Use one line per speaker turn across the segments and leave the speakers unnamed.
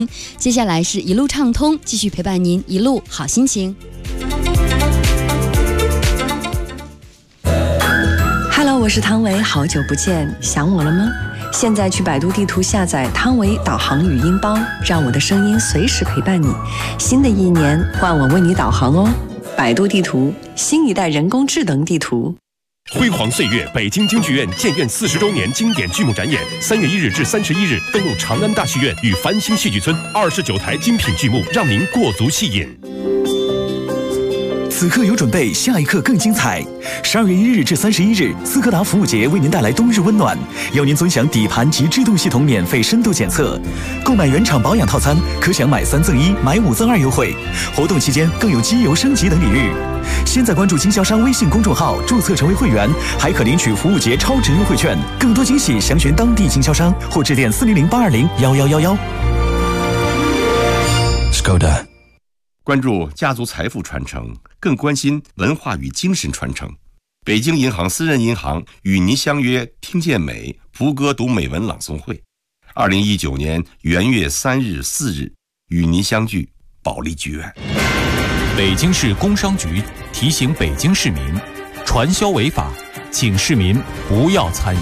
接下来是一路畅通，继续陪伴您一路好心情。
Hello， 我是汤唯，好久不见，想我了吗？现在去百度地图下载汤唯导航语音包，让我的声音随时陪伴你。新的一年，换我为你导航哦。百度地图，新一代人工智能地图。
辉煌岁月，北京京剧院建院40周年经典剧目展演，3月1日至31日，登陆长安大戏院与繁星戏剧村，29台精品剧目，让您过足戏瘾。
此刻有准备，下一刻更精彩。12月1日至31日，斯柯达服务节为您带来冬日温暖，邀您尊享底盘及制动系统免费深度检测。购买原厂保养套餐，可享买3赠1、买5赠2优惠。活动期间更有机油升级等礼遇。现在关注经销商微信公众号，注册成为会员，还可领取服务节超值优惠券。更多惊喜，详询当地经销商或致电400-820-1111。
Skoda。
关注家族财富传承，更关心文化与精神传承。北京银行私人银行与您相约听见美蒲歌读美文朗诵会，2019年元月3日、4日与您相聚保利剧院。
北京市工商局提醒北京市民，传销违法，请市民不要参与。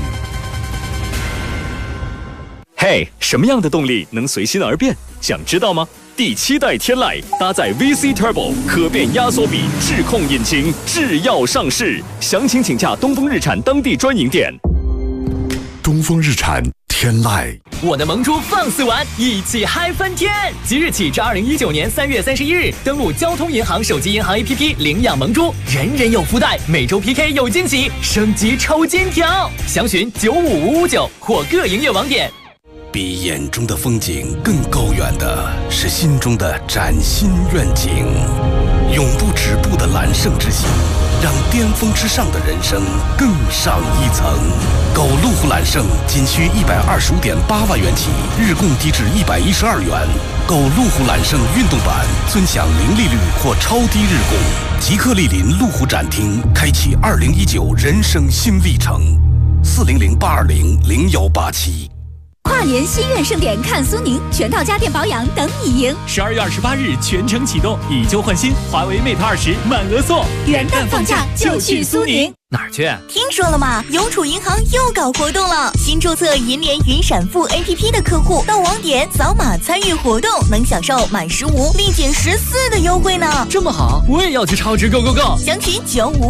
嘿，什么样的动力能随心而变？想知道吗？第7代天籁搭载 VC Turbo 可变压缩比智控引擎，制药上市。详情请洽东风日产当地专营店。
东风日产天籁，
我的萌猪放肆玩，一起嗨翻天！即日起至2019年3月31日，登录交通银行手机银行 APP 领养萌猪，人人有福袋，每周 PK 有惊喜，升级抽金条。详询95559或各营业网点。
比眼中的风景更高远的是心中的崭新愿景，永不止步的揽胜之心，让巅峰之上的人生更上一层。购路虎揽胜仅需125.8万元起，日供低至112元。购路虎揽胜运动版，尊享零利率或超低日供。即刻莅临路虎展厅，开启2019人生新历程。400-820-0187。
跨年心愿盛典看苏宁，全套家电保养等你赢。
12月28日全程启动，以旧换新，华为 Mate 20满额送。
元旦放假就去苏宁。
哪儿去？
听说了吗？邮储银行又搞活动了！新注册银联云闪付 APP 的客户到网点扫码参与活动，能享受满15立减14的优惠呢！
这么好，我也要去超值 Go！
详询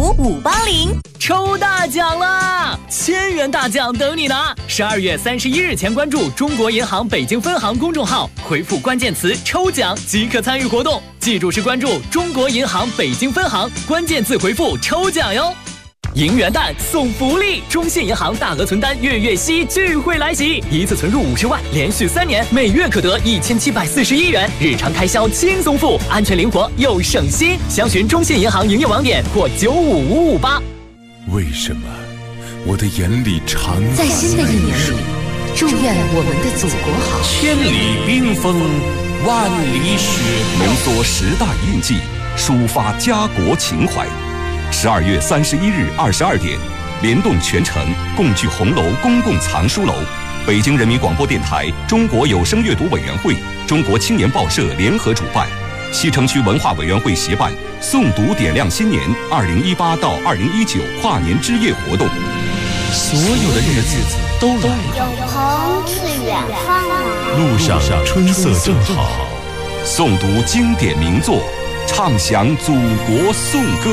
95580。
抽大奖啦！1000元大奖等你拿！12月31日前关注中国银行北京分行公众号，回复关键词抽奖即可参与活动。记住是关注中国银行北京分行，关键字回复抽奖哟。迎元旦送福利，中信银行大额存单月息聚会来袭，一次存入50万，连续3年，每月可得1741元，日常开销轻松付，安全灵活又省心。详询中信银行营业网点或95558。
为什么我的眼里常
在新的一年里，祝愿我们的祖国好。
千里冰封，万里雪
浓缩10大印记，抒发家国情怀。12月31日22点，联动全城，共聚红楼公共藏书楼，北京人民广播电台、中国有声阅读委员会、中国青年报社联合主办，西城区文化委员会协办诵读点亮新年2018到2019跨年之夜活动。
所有的日子都来了，
有朋自远方来，
路上春色正好，
诵读经典名作，唱响祖国颂歌。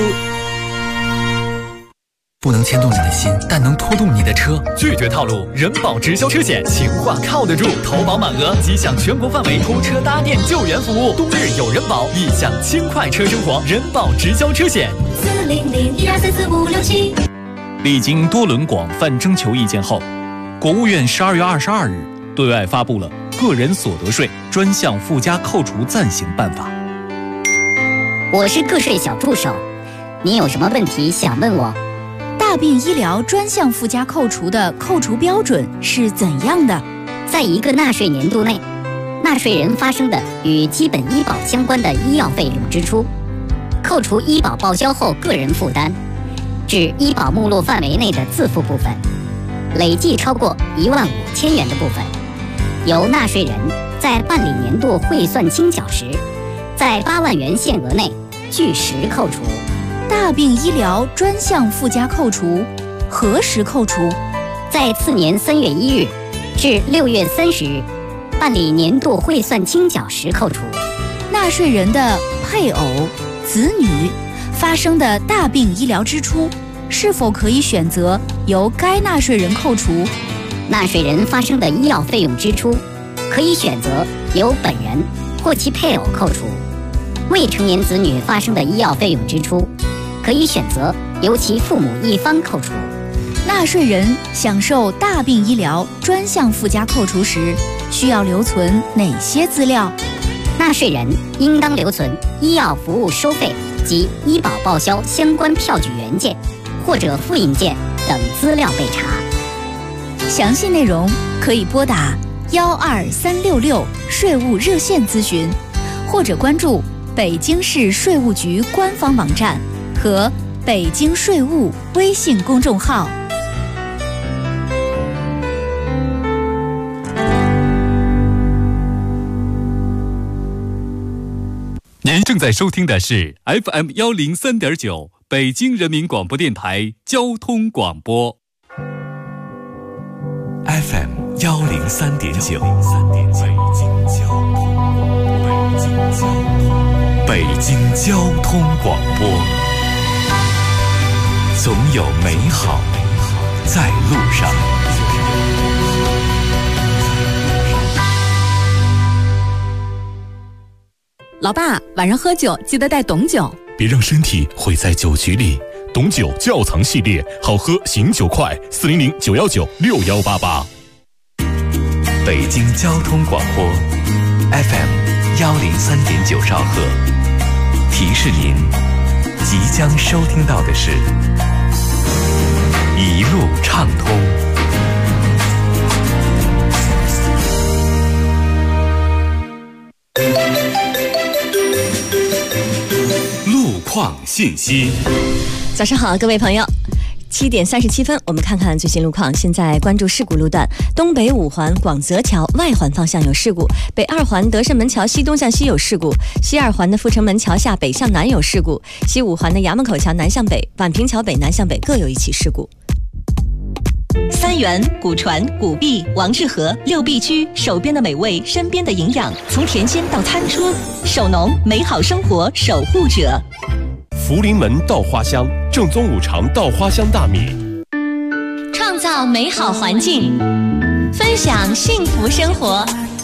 不能牵动你的心，但能拖动你的车。
拒绝套路，人保直销车险，情话靠得住，投保满额即享全国范围拖车搭电救援服务，冬日有人保，亦享轻快车生活。人保直销车险
400-1234567。
历经多轮广泛征求意见后，国务院12月22日对外发布了《个人所得税专项附加扣除暂行办法》。
我是个税小助手，你有什么问题想问我？
大病医疗专项附加扣除的扣除标准是怎样的？
在一个纳税年度内，纳税人发生的与基本医保相关的医药费用支出，扣除医保报销后个人负担，至医保目录范围内的自付部分，累计超过15000元的部分，由纳税人在在办理年度汇算清缴时，在8万元限额内据实扣除。
大病医疗专项附加扣除何时扣除？
在次年3月1日至6月30日办理年度汇算清缴时扣除。
纳税人的配偶、子女发生的大病医疗支出，是否可以选择由该纳税人扣除？
纳税人发生的医药费用支出，可以选择由本人或其配偶扣除；未成年子女发生的医药费用支出，可以选择由其父母一方扣除。
纳税人享受大病医疗专项附加扣除时，需要留存哪些资料？
纳税人应当留存医药服务收费及医保报销相关票据原件或者复印件等资料备查。
详细内容可以拨打12366税务热线咨询，或者关注北京市税务局官方网站和北京税务微信公众号。
您正在收听的是 FM 103.9北京人民广播电台交通广播。
FM 103.9，北京交通广播，总有美好在路上。
老爸，晚上喝酒记得带董酒，
别让身体毁在酒局里。董酒窖藏系列，好喝醒酒快，400-919-6188。
北京交通广播 FM 103.9兆赫，提示您即将收听到的是一路畅通。路况信息。
早上好，各位朋友。7点37分，我们看看最新路况。现在关注事故路段：东北5环广泽桥外环方向有事故，北2环德胜门桥西东向西有事故，西2环的阜成门桥下北向南有事故，西5环的衙门口桥南向北、宛平桥北南向北各有一起事故。
三元、古传、古币、王致和6必居，手边的美味，身边的营养，从田间到餐桌，守农，美好生活守护者。
福临门稻花香，正宗5常稻花香大米，
创造美好环境，分享幸福生活。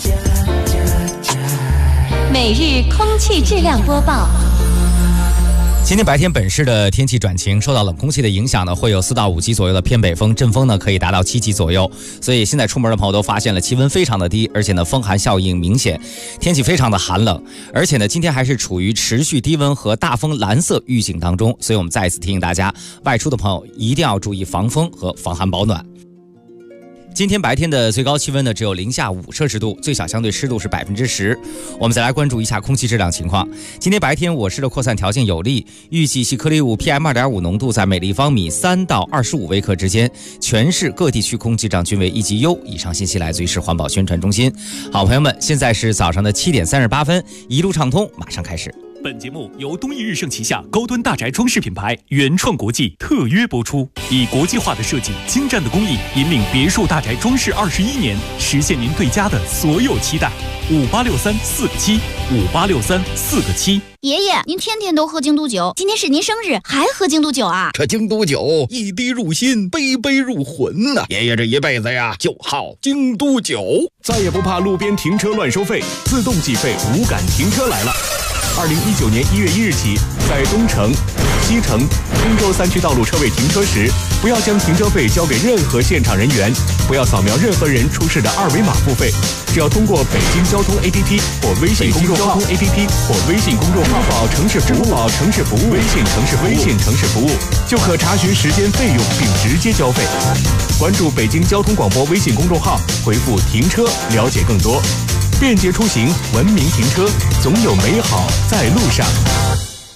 每日空气质量播报。
今天白天本市的天气转晴，受到冷空气的影响呢，会有4到5级左右的偏北风，阵风呢可以达到7级左右。所以现在出门的朋友都发现了气温非常的低，而且呢风寒效应明显，天气非常的寒冷。而且呢今天还是处于持续低温和大风蓝色预警当中，所以我们再一次提醒大家，外出的朋友一定要注意防风和防寒保暖。今天白天的最高气温呢只有零下5摄氏度，最小相对湿度是10%。我们再来关注一下空气质量情况。今天白天我市的扩散条件有利，预计细颗粒物 PM2.5 浓度在每立方米3到25微克之间，全市各地区空气质量均为1级优。以上信息来自于市环保宣传中心。好朋友们，现在是早上的7点38分，一路畅通马上开始。
本节目由东益日盛旗下高端大宅装饰品牌原创国际特约播出，以国际化的设计、精湛的工艺，引领别墅大宅装饰21年，实现您对家的所有期待。5863-4个7，5863-4个7。
爷爷，您天天都喝京都酒，今天是您生日，还喝京都酒啊？
这京都酒一滴入心，杯杯入魂呐！爷爷这一辈子呀，就好京都酒，
再也不怕路边停车乱收费，自动计费无感停车来了。2019年1月1日起，在东城、西城、通州3区道路车位停车时，不要将停车费交给任何现场人员，不要扫描任何人出示的2维码付费，只要通过北京交通 APP 或微信公众号、支付宝城市服务、微信城市服务，就可查询时间费用并直接交费。关注北京交通广播微信公众号，回复“停车”了解更多。便捷出行，文明停车，总有美好在路上。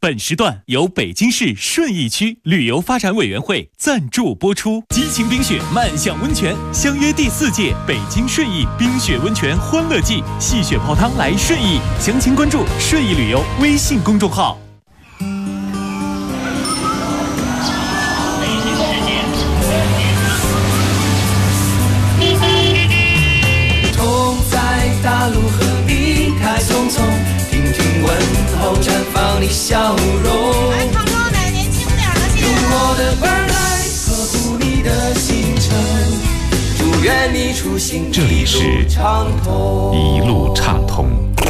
本时段由北京市顺义区旅游发展委员会赞助播出。激情冰雪漫享温泉，相约第4届北京顺义冰雪温泉欢乐季，戏雪泡汤来顺义，详情关注顺义旅游微信公众号。
痛在大路和离开匆匆，听听问候，绽放你笑容。来，唱歌来，年轻点的。用我的耳来呵护你的行程，祝愿你出行
这里是一路畅通。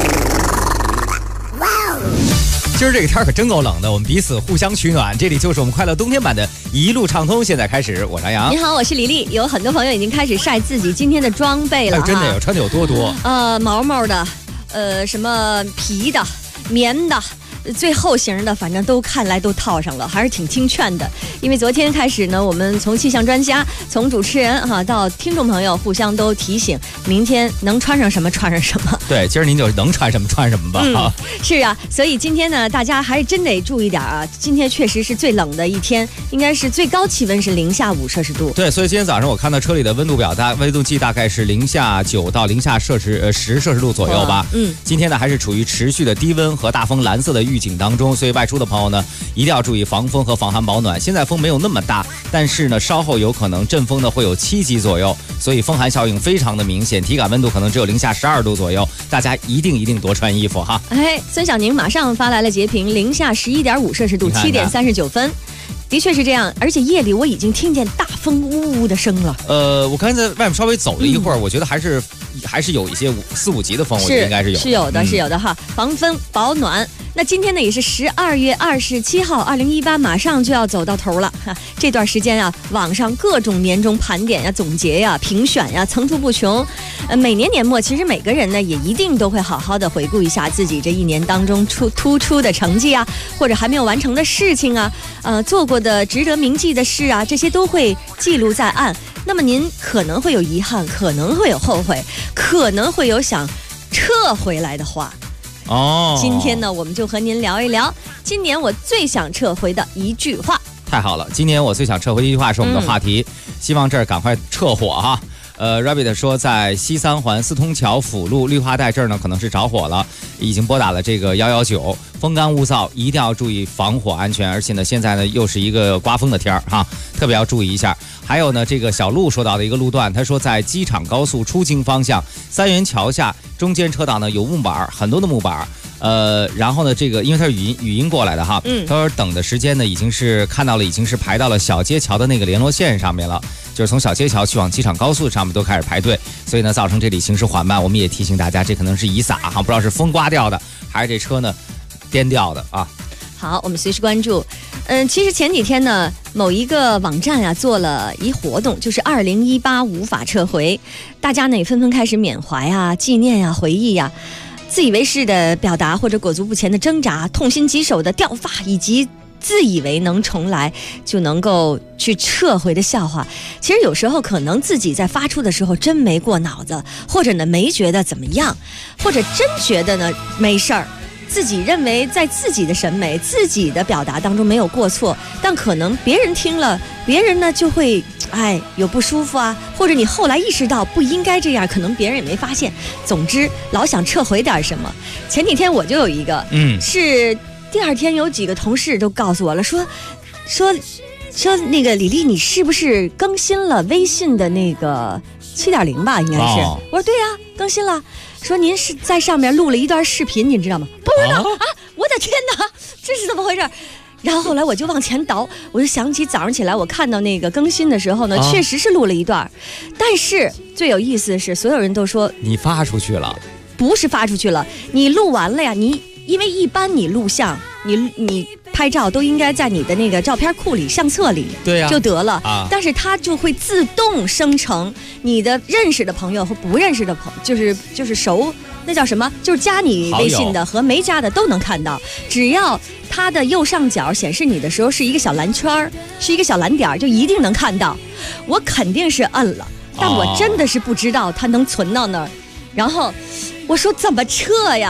今儿这个天可真够冷的，我们彼此互相取暖。这里就是我们快乐冬天版的一路畅通，现在开始，我是杨洋。
你好，我是李丽。有很多朋友已经开始晒自己今天的装备了，
真的有，穿的有多多。
毛毛的，什么皮的、棉的。最后型的反正都看来都套上了，还是挺听劝的。因为昨天开始呢，我们从气象专家、从主持人到听众朋友互相都提醒，明天能穿上什么穿上什么。
对，今儿您就能穿什么穿什么吧。
是啊，所以今天呢，大家还是真得注意点啊。今天确实是最冷的一天，应该是最高气温是-5摄氏度。
对，所以今天早上我看到车里的温度表，温度计大概是-9到-10摄氏度左右吧。今天呢还是处于持续的低温和大风蓝色的预警当中，所以外出的朋友呢一定要注意防风和防寒保暖。现在风没有那么大，但是呢稍后有可能阵风呢会有7级左右，所以风寒效应非常的明显，体感温度可能只有-12度左右，大家一定多穿衣服哈。
孙小宁马上发来了截屏，-11.5摄氏度，7点39分。的确是这样，而且夜里我已经听见大风呜呜的声了。
我刚才在外面稍微走了一会儿，我觉得还是有一些4、5级的风，我觉得应该是有。
是有的哈，防风保暖。那今天呢也是12月27号，2018马上就要走到头了哈。这段时间啊，网上各种年终盘点呀、总结呀、评选呀层出不穷。每年年末，其实每个人呢也一定都会好好的回顾一下自己这一年当中突出的成绩啊，或者还没有完成的事情啊，做过的值得铭记的事啊，这些都会记录在案。那么您可能会有遗憾，可能会有后悔，可能会有想撤回来的话。今天呢，我们就和您聊一聊今年我最想撤回的一句话。
太好了，今年我最想撤回的一句话是我们的话题，希望这儿赶快撤火哈。Rabbit 说，在西3环四通桥辅路绿化带这儿呢，可能是着火了，已经拨打了这个119，风干物燥，一定要注意防火安全。而且呢，现在呢又是一个刮风的天儿哈，特别要注意一下。还有呢，这个小路说到的一个路段，他说在机场高速出京方向3元桥下中间车道呢有木板，很多的木板。然后呢，这个因为它是语音过来的哈，他说等的时间呢已经是看到了，已经是排到了小街桥的那个联络线上面了，就是从小街桥去往机场高速上面都开始排队，所以呢造成这里行驶缓慢。我们也提醒大家，这可能是雨洒哈，不知道是风刮掉的还是这车呢颠掉的啊。
好，我们随时关注。其实前几天呢，某一个网站啊做了一活动，就是2018无法撤回，大家呢也纷纷开始缅怀啊、纪念啊、回忆啊。自以为是的表达或者裹足不前的挣扎，痛心疾首的掉发，以及自以为能重来就能够去撤回的笑话，其实有时候可能自己在发出的时候真没过脑子，或者呢没觉得怎么样，或者真觉得呢没事儿，自己认为在自己的审美、自己的表达当中没有过错，但可能别人听了，别人呢就会有不舒服啊，或者你后来意识到不应该这样，可能别人也没发现。总之老想撤回点什么。前几天我就有一个，是第二天有几个同事都告诉我了，说那个李丽，你是不是更新了微信的那个7.0吧？应该是。我说对呀，更新了。说您是在上面录了一段视频，您知道吗？不知道啊！我的天哪，这是怎么回事？然后后来我就往前倒，我就想起早上起来我看到那个更新的时候呢，确实是录了一段，但是最有意思的是，所有人都说
你发出去了，
不是发出去了，你录完了呀，因为一般你录像，你拍照都应该在你的那个照片库里、相册里，
对呀，
就得了啊。但是它就会自动生成你的认识的朋友和不认识的朋友，就是熟。那叫什么？就是加你微信的和没加的都能看到，只要它的右上角显示你的时候是一个小蓝圈，是一个小蓝点，就一定能看到。我肯定是摁了，但我真的是不知道它能存到那儿。然后我说怎么撤呀？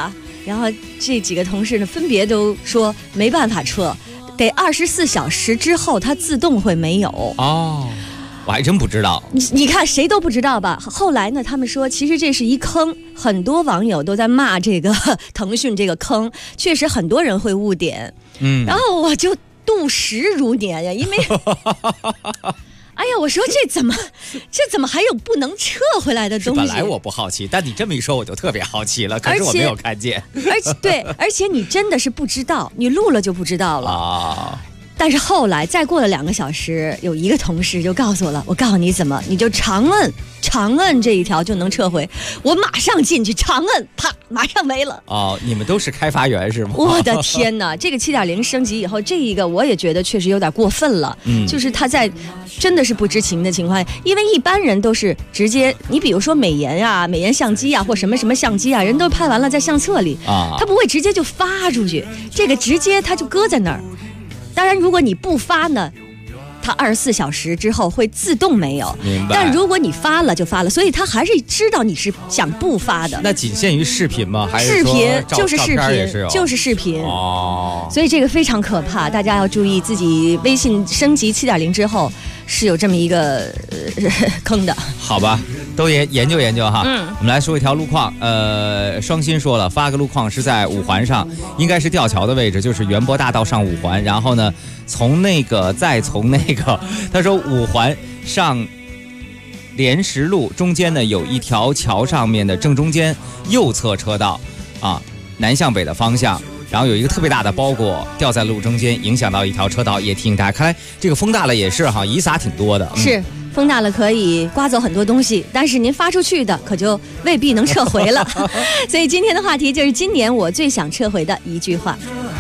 然后这几个同事呢，分别都说没办法撤，得24小时之后它自动会没有。
哦，我还真不知道。
你看谁都不知道吧？后来呢，他们说其实这是一坑，很多网友都在骂这个腾讯这个坑，确实很多人会误点。然后我就度时如年呀，因为哎呀，我说这怎么还有不能撤回来的东西？
本来我不好奇，但你这么一说，我就特别好奇了。可是我没有看见。
而且你真的是不知道，你录了就不知道了啊。但是后来再过了2个小时，有一个同事就告诉我了，我告诉你怎么，你就长摁这一条就能撤回。我马上进去长摁，啪，马上没了。
哦，你们都是开发员是吗？
我的天哪，这个7.0升级以后，这一个我也觉得确实有点过分了。就是他在真的是不知情的情况下，因为一般人都是直接，你比如说美颜相机啊，或什么什么相机啊，人都拍完了在相册里啊，他不会直接就发出去，这个直接他就搁在那儿。当然，如果你不发呢，它24小时之后会自动没有。明白。但如果你发了就发了，所以他还是知道你是想不发的。
那仅限于视频吗？还是
视频？
就是视频，
就是视频。
哦。
所以这个非常可怕，大家要注意自己微信升级7.0之后是有这么一个坑的。
好吧，都研究研究哈。我们来说一条路况。双鑫说了，发个路况是在5环上，应该是吊桥的位置，就是园博大道上5环，然后呢，再从那个，他说5环上莲石路中间呢有一条桥上面的正中间右侧车道啊，南向北的方向。然后有一个特别大的包裹掉在路中间，影响到一条车道，也提醒大家。看来这个风大了也是哈，雨洒挺多的。
是风大了可以刮走很多东西，但是您发出去的可就未必能撤回了。所以今天的话题就是今年我最想撤回的一句话。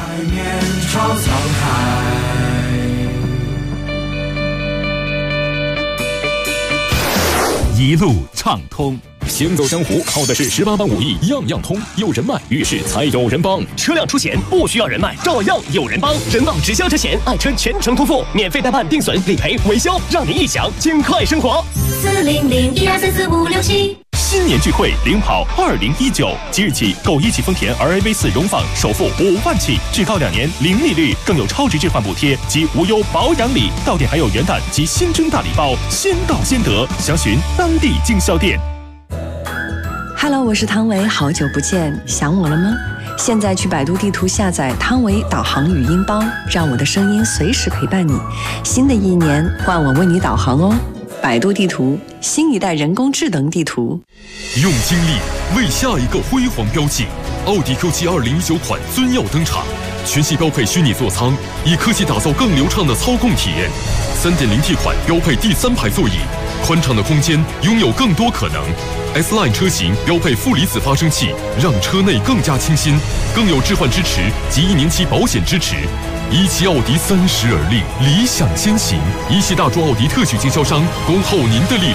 一路畅通。行走江湖靠的是18般武艺，样样通。有人脉，遇事才有人帮。
车辆出险不需要人脉，照样有人帮。人保直销车险，爱车全程托付，免费代办、定损、理赔、维修，让你一享尽快生活。
400-1234567。
新年聚会，领跑2019，即日起购一汽丰田 RAV4 荣放，首付5万起，至高2年零利率，更有超值置换补贴及无忧保养礼。到店还有元旦及新春大礼包，先到先得，详询当地经销店。
Hello， 我是汤唯，好久不见，想我了吗？现在去百度地图下载汤唯导航语音包，让我的声音随时陪伴你。新的一年，换我为你导航哦。百度地图，新一代人工智能地图。
用精力为下一个辉煌标记，奥迪 Q7 2019款尊耀登场，全系标配虚拟座舱，以科技打造更流畅的操控体验。3.0T 款标配第3排座椅，宽敞的空间拥有更多可能。S-Line 车型标配负离子发生器，让车内更加清新，更有置换支持及1年期保险支持。一汽奥迪30而立，理想先行。一汽大众奥迪特许经销商，恭候您的莅临。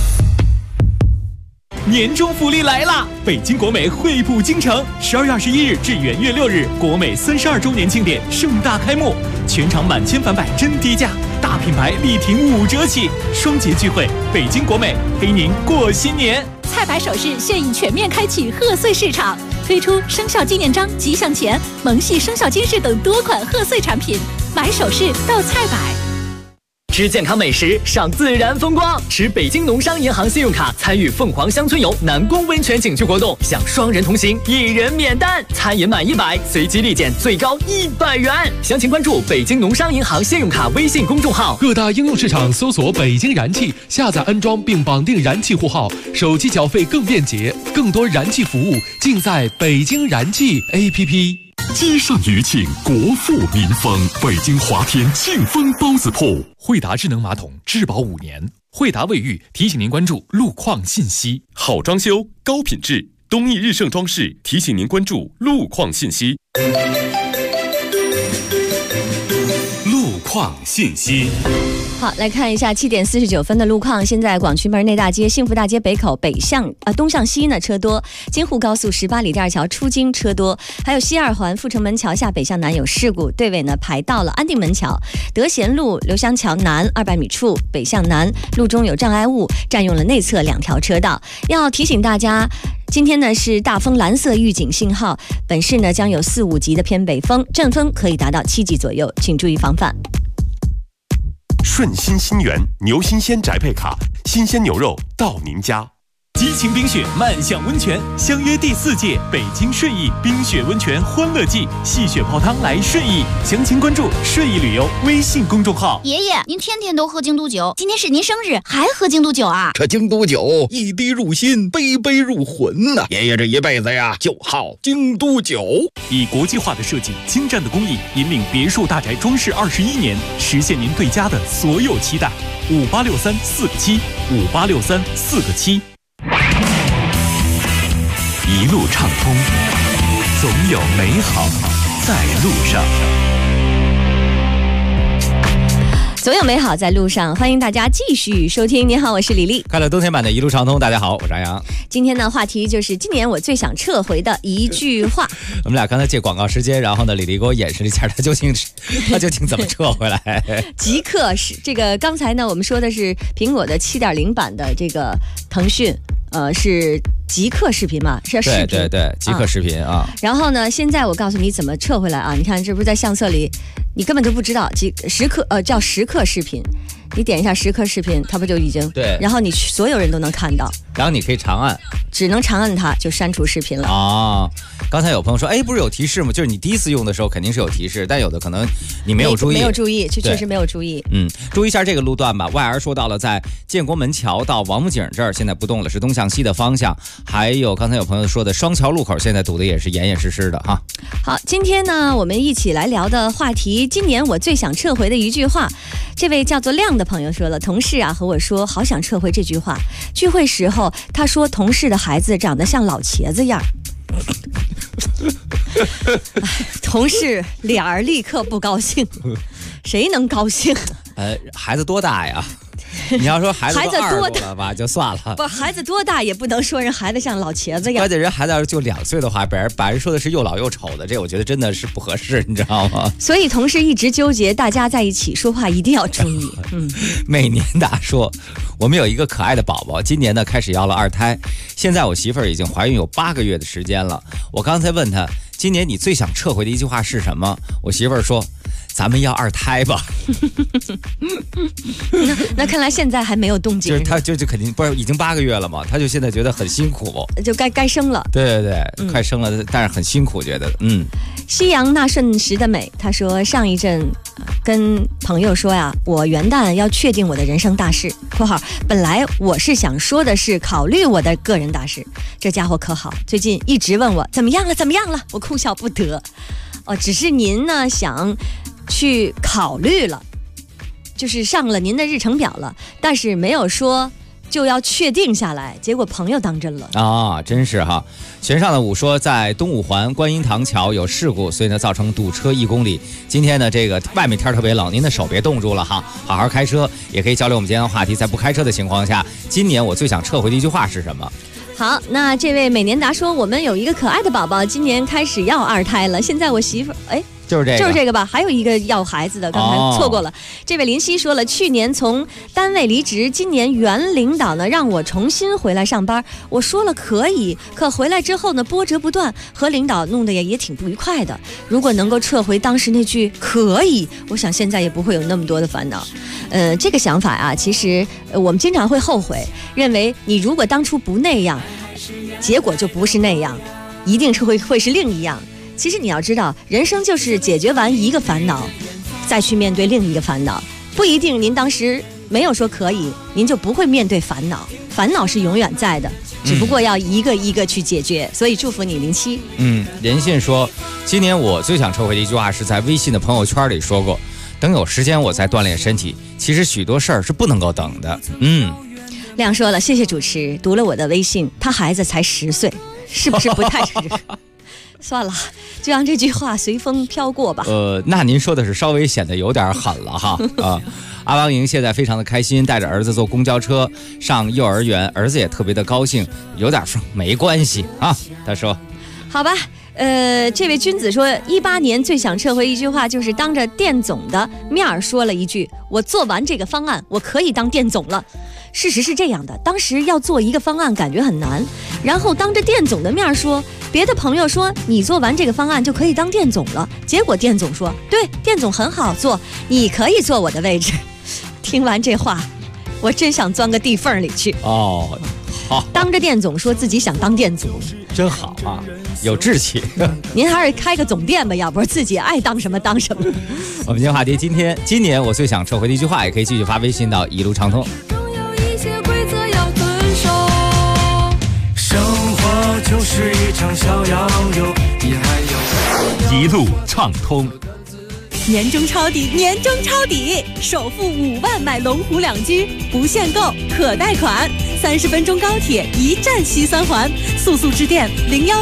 年终福利来啦！北京国美惠普京城，12月21日至元月6日，国美32周年庆典盛大开幕，全场满千返百真低价，大品牌力挺5折起，双节聚会，北京国美陪您过新年。
菜百首饰现已全面开启贺岁市场，推出生肖纪念章、吉祥钱、萌系生肖金饰等多款贺岁产品，买首饰到菜百。
吃健康美食，赏自然风光，持北京农商银行信用卡参与凤凰乡村游南宫温泉景区活动，享双人同行，1人免单，餐饮满100，随机立减最高100元。详情关注北京农商银行信用卡微信公众号。
各大应用市场搜索北京燃气，下载安装并绑定燃气户号，手机缴费更便捷，更多燃气服务尽在北京燃气 APP。
积善余庆，国富民丰。北京华天庆丰包子铺，
惠达智能马桶质保5年。惠达卫浴提醒您关注路况信息。
好装修，高品质，东义日盛装饰提醒您关注路况信息。路况信息。
好，来看一下7点49分的路况。现在广渠门内大街、幸福大街北口东向西呢车多，京沪高速18里第二桥出京车多，还有西2环阜成门桥下北向南有事故，队尾呢排到了安定门桥。德贤路刘香桥南200米处北向南路中有障碍物，占用了内侧2条车道。要提醒大家， 今天呢是大风蓝色预警信号，本市呢将有4、5级的偏北风，阵风可以达到7级左右，请注意防范。
顺心新源牛新鲜宅配卡，新鲜牛肉到您家。
激情冰雪，漫向温泉，相约第4届北京顺义冰雪温泉欢乐季，戏雪泡汤来顺义，详情关注顺义旅游微信公众号。
爷爷，您天天都喝京都酒，今天是您生日，还喝京都酒啊？
这京都酒一滴入心，杯杯入魂呐！爷爷这一辈子呀，就好京都酒。
以国际化的设计、精湛的工艺，引领别墅大宅装饰21年，实现您对家的所有期待。586347，586347。
一路畅通，总有美好在路上。
总有美好在路上，欢迎大家继续收听。您好，我是李丽。
快乐冬天版的一路畅通，大家好，我是安阳。
今天呢，话题就是今年我最想撤回的一句话。
我们俩刚才借广告时间，然后呢，李丽给我演示了一下，他究竟怎么撤回来？
极客是这个，刚才呢，我们说的是苹果的7.0版的这个腾讯，是极客视频嘛？是视频，
对，极客视频啊。
然后呢，现在我告诉你怎么撤回来啊？你看，这不是在相册里，你根本就不知道叫时刻视频。你点一下时刻视频，它不就已经
对？
然后你所有人都能看到，
然后你可以长按，
只能长按它就删除视频了
啊。刚才有朋友说，哎，不是有提示吗？就是你第一次用的时候肯定是有提示，但有的可能你没有注意，
确实没有注意。
注意一下这个路段吧。YR 说到了，在建国门桥到王府井这儿现在不动了，是东向西的方向。还有刚才有朋友说的双桥路口，现在堵的也是严严实实的哈。
好，今天呢，我们一起来聊的话题，今年我最想撤回的一句话。这位叫做亮的朋友说了，同事啊和我说，好想撤回这句话。聚会时候，他说同事的孩子长得像老茄子样。同事脸儿立刻不高兴，谁能高兴？
孩子多大呀？你要说孩子多大了吧，就算了。
不，孩子多大也不能说人孩子像老茄子样。
关键人孩子要是就2岁的话，把人说的是又老又丑的，这我觉得真的是不合适，你知道吗？
所以同事一直纠结，大家在一起说话一定要注意。
每年大说，我们有一个可爱的宝宝，今年呢开始要了2胎，现在我媳妇儿已经怀孕有8个月的时间了。我刚才问她，今年你最想撤回的一句话是什么？我媳妇儿说，咱们要2胎吧。
那看来现在还没有动静。
就是他就肯定不是已经8个月了嘛，他就现在觉得很辛苦，
就该生了。
对，快生了，但是很辛苦，觉得
夕阳那瞬时的美，他说上一阵跟朋友说呀，我元旦要确定我的人生大事（括号本来我是想说的是考虑我的个人大事），这家伙可好，最近一直问我怎么样了，我哭笑不得。只是您呢想去考虑了，就是上了您的日程表了，但是没有说就要确定下来，结果朋友当真了
啊！真是哈。悬上的5说，在东五环观音堂桥有事故，所以呢造成堵车1公里。今天呢这个外面天特别冷，您的手别冻住了哈，好好开车。也可以交流我们今天的话题，在不开车的情况下，今年我最想撤回的一句话是什么？
好，那这位美年达说，我们有一个可爱的宝宝，今年开始要2胎了，现在我媳妇
就是这个
吧，还有一个要孩子的，刚才错过了。这位林夕说了，去年从单位离职，今年原领导呢让我重新回来上班，我说了可以，可回来之后呢波折不断，和领导弄得也挺不愉快的。如果能够撤回当时那句可以，我想现在也不会有那么多的烦恼。这个想法啊，其实我们经常会后悔，认为你如果当初不那样，结果就不是那样，一定是会是另一样。其实你要知道，人生就是解决完一个烦恼，再去面对另一个烦恼。不一定您当时没有说可以，您就不会面对烦恼。烦恼是永远在的，只不过要一个一个去解决。所以祝福你07。
任信说，今年我最想撤回的一句话是在微信的朋友圈里说过，等有时间我再锻炼身体。其实许多事儿是不能够等的。
亮说了，谢谢主持，读了我的微信，他孩子才10岁，是不是不太值？算了，就让这句话随风飘过吧。
那您说的是稍微显得有点狠了哈。阿王莹现在非常的开心，带着儿子坐公交车上幼儿园，儿子也特别的高兴，有点说没关系啊。他说，
好吧。这位君子说，18年最想撤回一句话，就是当着店总的面说了一句，我做完这个方案，我可以当店总了。事实是这样的，当时要做一个方案感觉很难， 然后当着店总的面说，别的朋友说你做完这个方案就可以当店总了，结果店总说，对，店总很好做，你可以坐我的位置。听完这话，我真想钻个地缝里去。
哦，好，
当着店总说自己想当店总，
真好啊，有志气。
您还是开个总店吧，要不然自己爱当什么当什么。
我们今天话题，今年我最想撤回的一句话，也可以继续发微信到一路畅通。
生活就是一场逍遥游，你还有
一路畅通。
年终抄底，年终抄底！首付5万买龙湖2居，不限购，可贷款。30分钟高铁，一站西三环，速致电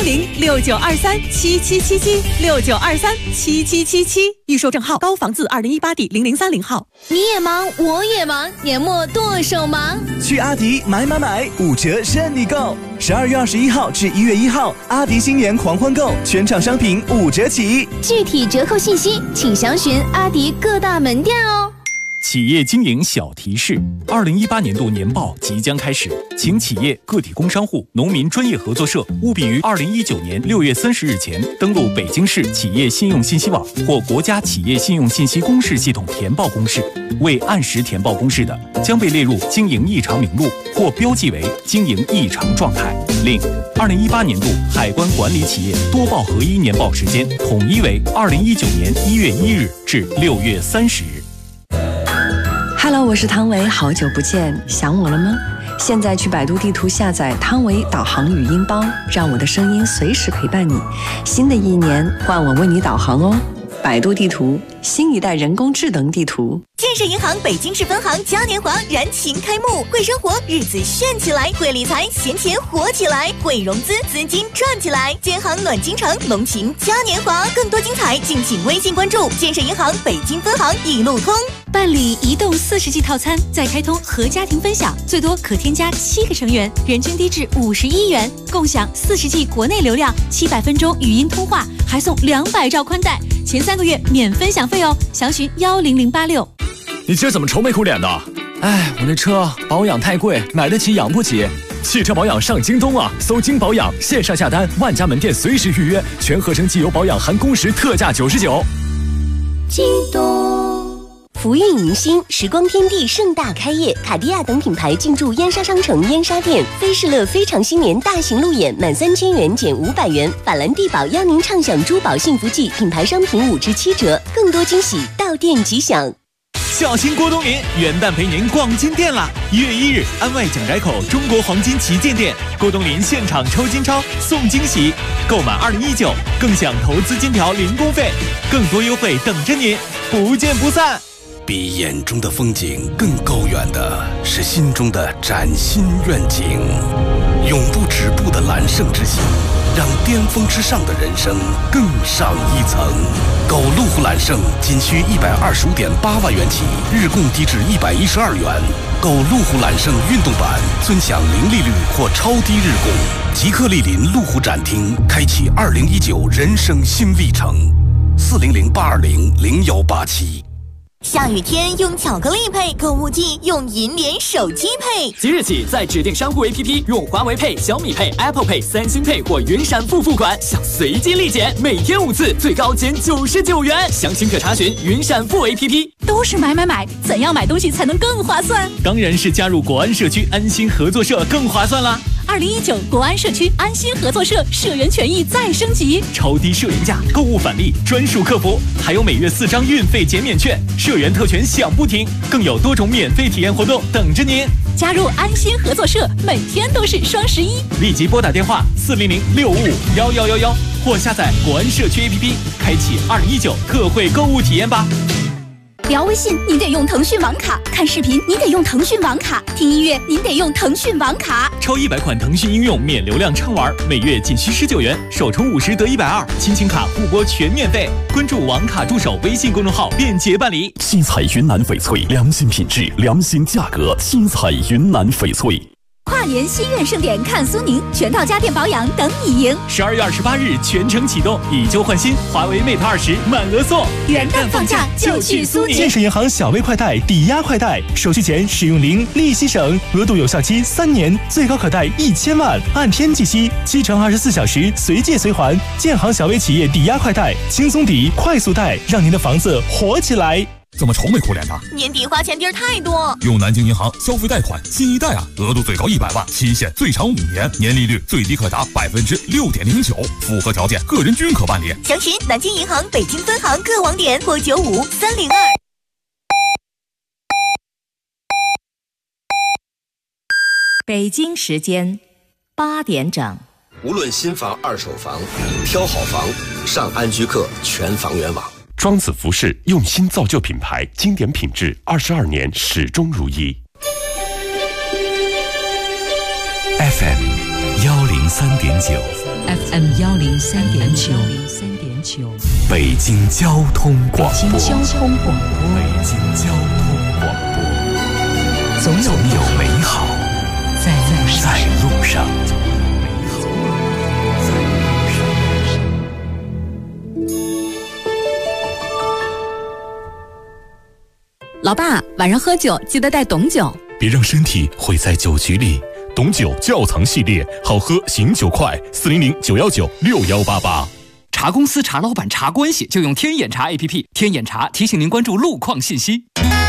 010-6923-7777，6923-7777。预售证号高房字2018第0030号。
你也忙，我也忙，年末剁手忙。
去阿迪买，5折任你购。12月21号至1月1号，阿迪新年狂欢购，全场商品5折起。
具体折扣信息，请详询阿迪各大门店哦。
企业经营小提示：2018年度年报即将开始，请企业、个体工商户、农民专业合作社务必于2019年6月30日前登录北京市企业信用信息网或国家企业信用信息公示系统填报公示。未按时填报公示的，将被列入经营异常名录或标记为经营异常状态。另，2018年度海关管理企业多报合一年报时间统一为2019年1月1日至6月30日。
Hello， 我是汤唯，好久不见，想我了吗？现在去百度地图下载汤唯导航语音包，让我的声音随时陪伴你。新的一年，换我为你导航哦。百度地图，新一代人工智能地图。
建设银行北京市分行嘉年华燃情开幕，会生活日子炫起来，会理财闲钱活起来，会融资资金赚起来。建行暖京城龙情嘉年华，更多精彩敬请微信关注建设银行北京分行一路通。
办理移动40G 套餐，再开通和家庭分享，最多可添加7个成员，人均低至51元，共享40G 国内流量，700分钟语音通话，还送200兆宽带，前3个月免分享费哦。详询10086。
你今儿怎么愁眉苦脸的？哎，我那车保养太贵，买得起养不起。汽车保养上京东啊，搜京保养，线上下单，万家门店随时预约，全合成机油保养含工时特价99。
京东。福运迎新，时光天地盛大开业，卡地亚等品牌进驻燕莎商城燕莎店，飞士乐非常新年大型路演，满3000元减500元，法兰地宝邀您畅享珠宝幸福季，品牌商品5至7折，更多惊喜到店即享。
小心郭冬临，元旦陪您逛金店啦！1月1日，安外蒋宅口中国黄金旗舰店，郭冬临现场抽金钞送惊喜，购满2019更享投资金条零工费，更多优惠等着您，不见不散。
比眼中的风景更高远的是心中的崭新愿景，永不止步的揽胜之心，让巅峰之上的人生更上一层。购路虎揽胜仅需125.8万元起，日供低至112元。购路虎揽胜运动版，尊享零利率或超低日供。即刻莅临路虎展厅，开启2019人生新历程。400-820-0187。
下雨天用巧克力配，购物季用银联手机配。
即日起，在指定商户 APP 用华为Pay、小米Pay、Apple Pay、三星Pay 或云闪付付款，享随机立减，每天5次，最高减99元。详情可查询云闪付 APP。
都是买，怎样买东西才能更划算？
当然是加入国安社区安心合作社更划算啦
！2019国安社区安心合作社社员权益再升级，
超低社员价、购物返利、专属客服，还有每月4张运费减免券，社员特权享不停，更有多种免费体验活动等着您。
加入安心合作社，每天都是双11。
立即拨打电话400-655-1111或下载国安社区 APP， 开启2019特惠购物体验吧。
聊微信您得用腾讯网卡，看视频您得用腾讯网卡，听音乐您得用腾讯网卡。
超100款腾讯应用免流量畅玩，每月仅需19元，首充50得120，亲情卡互拨全免费。关注网卡助手微信公众号，便捷办理。
七彩云南翡翠，良心品质，良心价格，七彩云南翡翠。
跨年心愿盛典看苏宁，全套家电保养等你赢。
12月28日全程启动，以旧换新，华为 Mate 20满额送。
元旦放假就去苏宁。
建设银行小微快贷抵押快贷，手续前使用零，利息省，额度有效期3年，最高可贷1000万，按天计息，7乘24小时随借随还。建行小微企业抵押快贷，轻松抵，快速贷，让您的房子活起来。
怎么愁眉苦脸的？
年底花钱地儿太多。
用南京银行消费贷款新一代啊，额度最高100万，期限最长5年，年利率最低可达6.09%，符合条件个人均可办理。
详询南京银行北京分行各网点或95-302。
北京时间8点整。
无论新房、二手房，挑好房上安居客全房源网。
庄子服饰用心造就品牌，经典品质，22年始终如一。
FM 103.9
FM 103.9
北京交通广播。
北京交通广播。总有美好在路上。
老爸，晚上喝酒记得带董酒，
别让身体毁在酒局里。董酒窖藏系列，好喝醒酒快，400-919-6188。
茶公司、茶老板、茶关系，就用天眼茶 APP。天眼茶提醒您关注路况信息。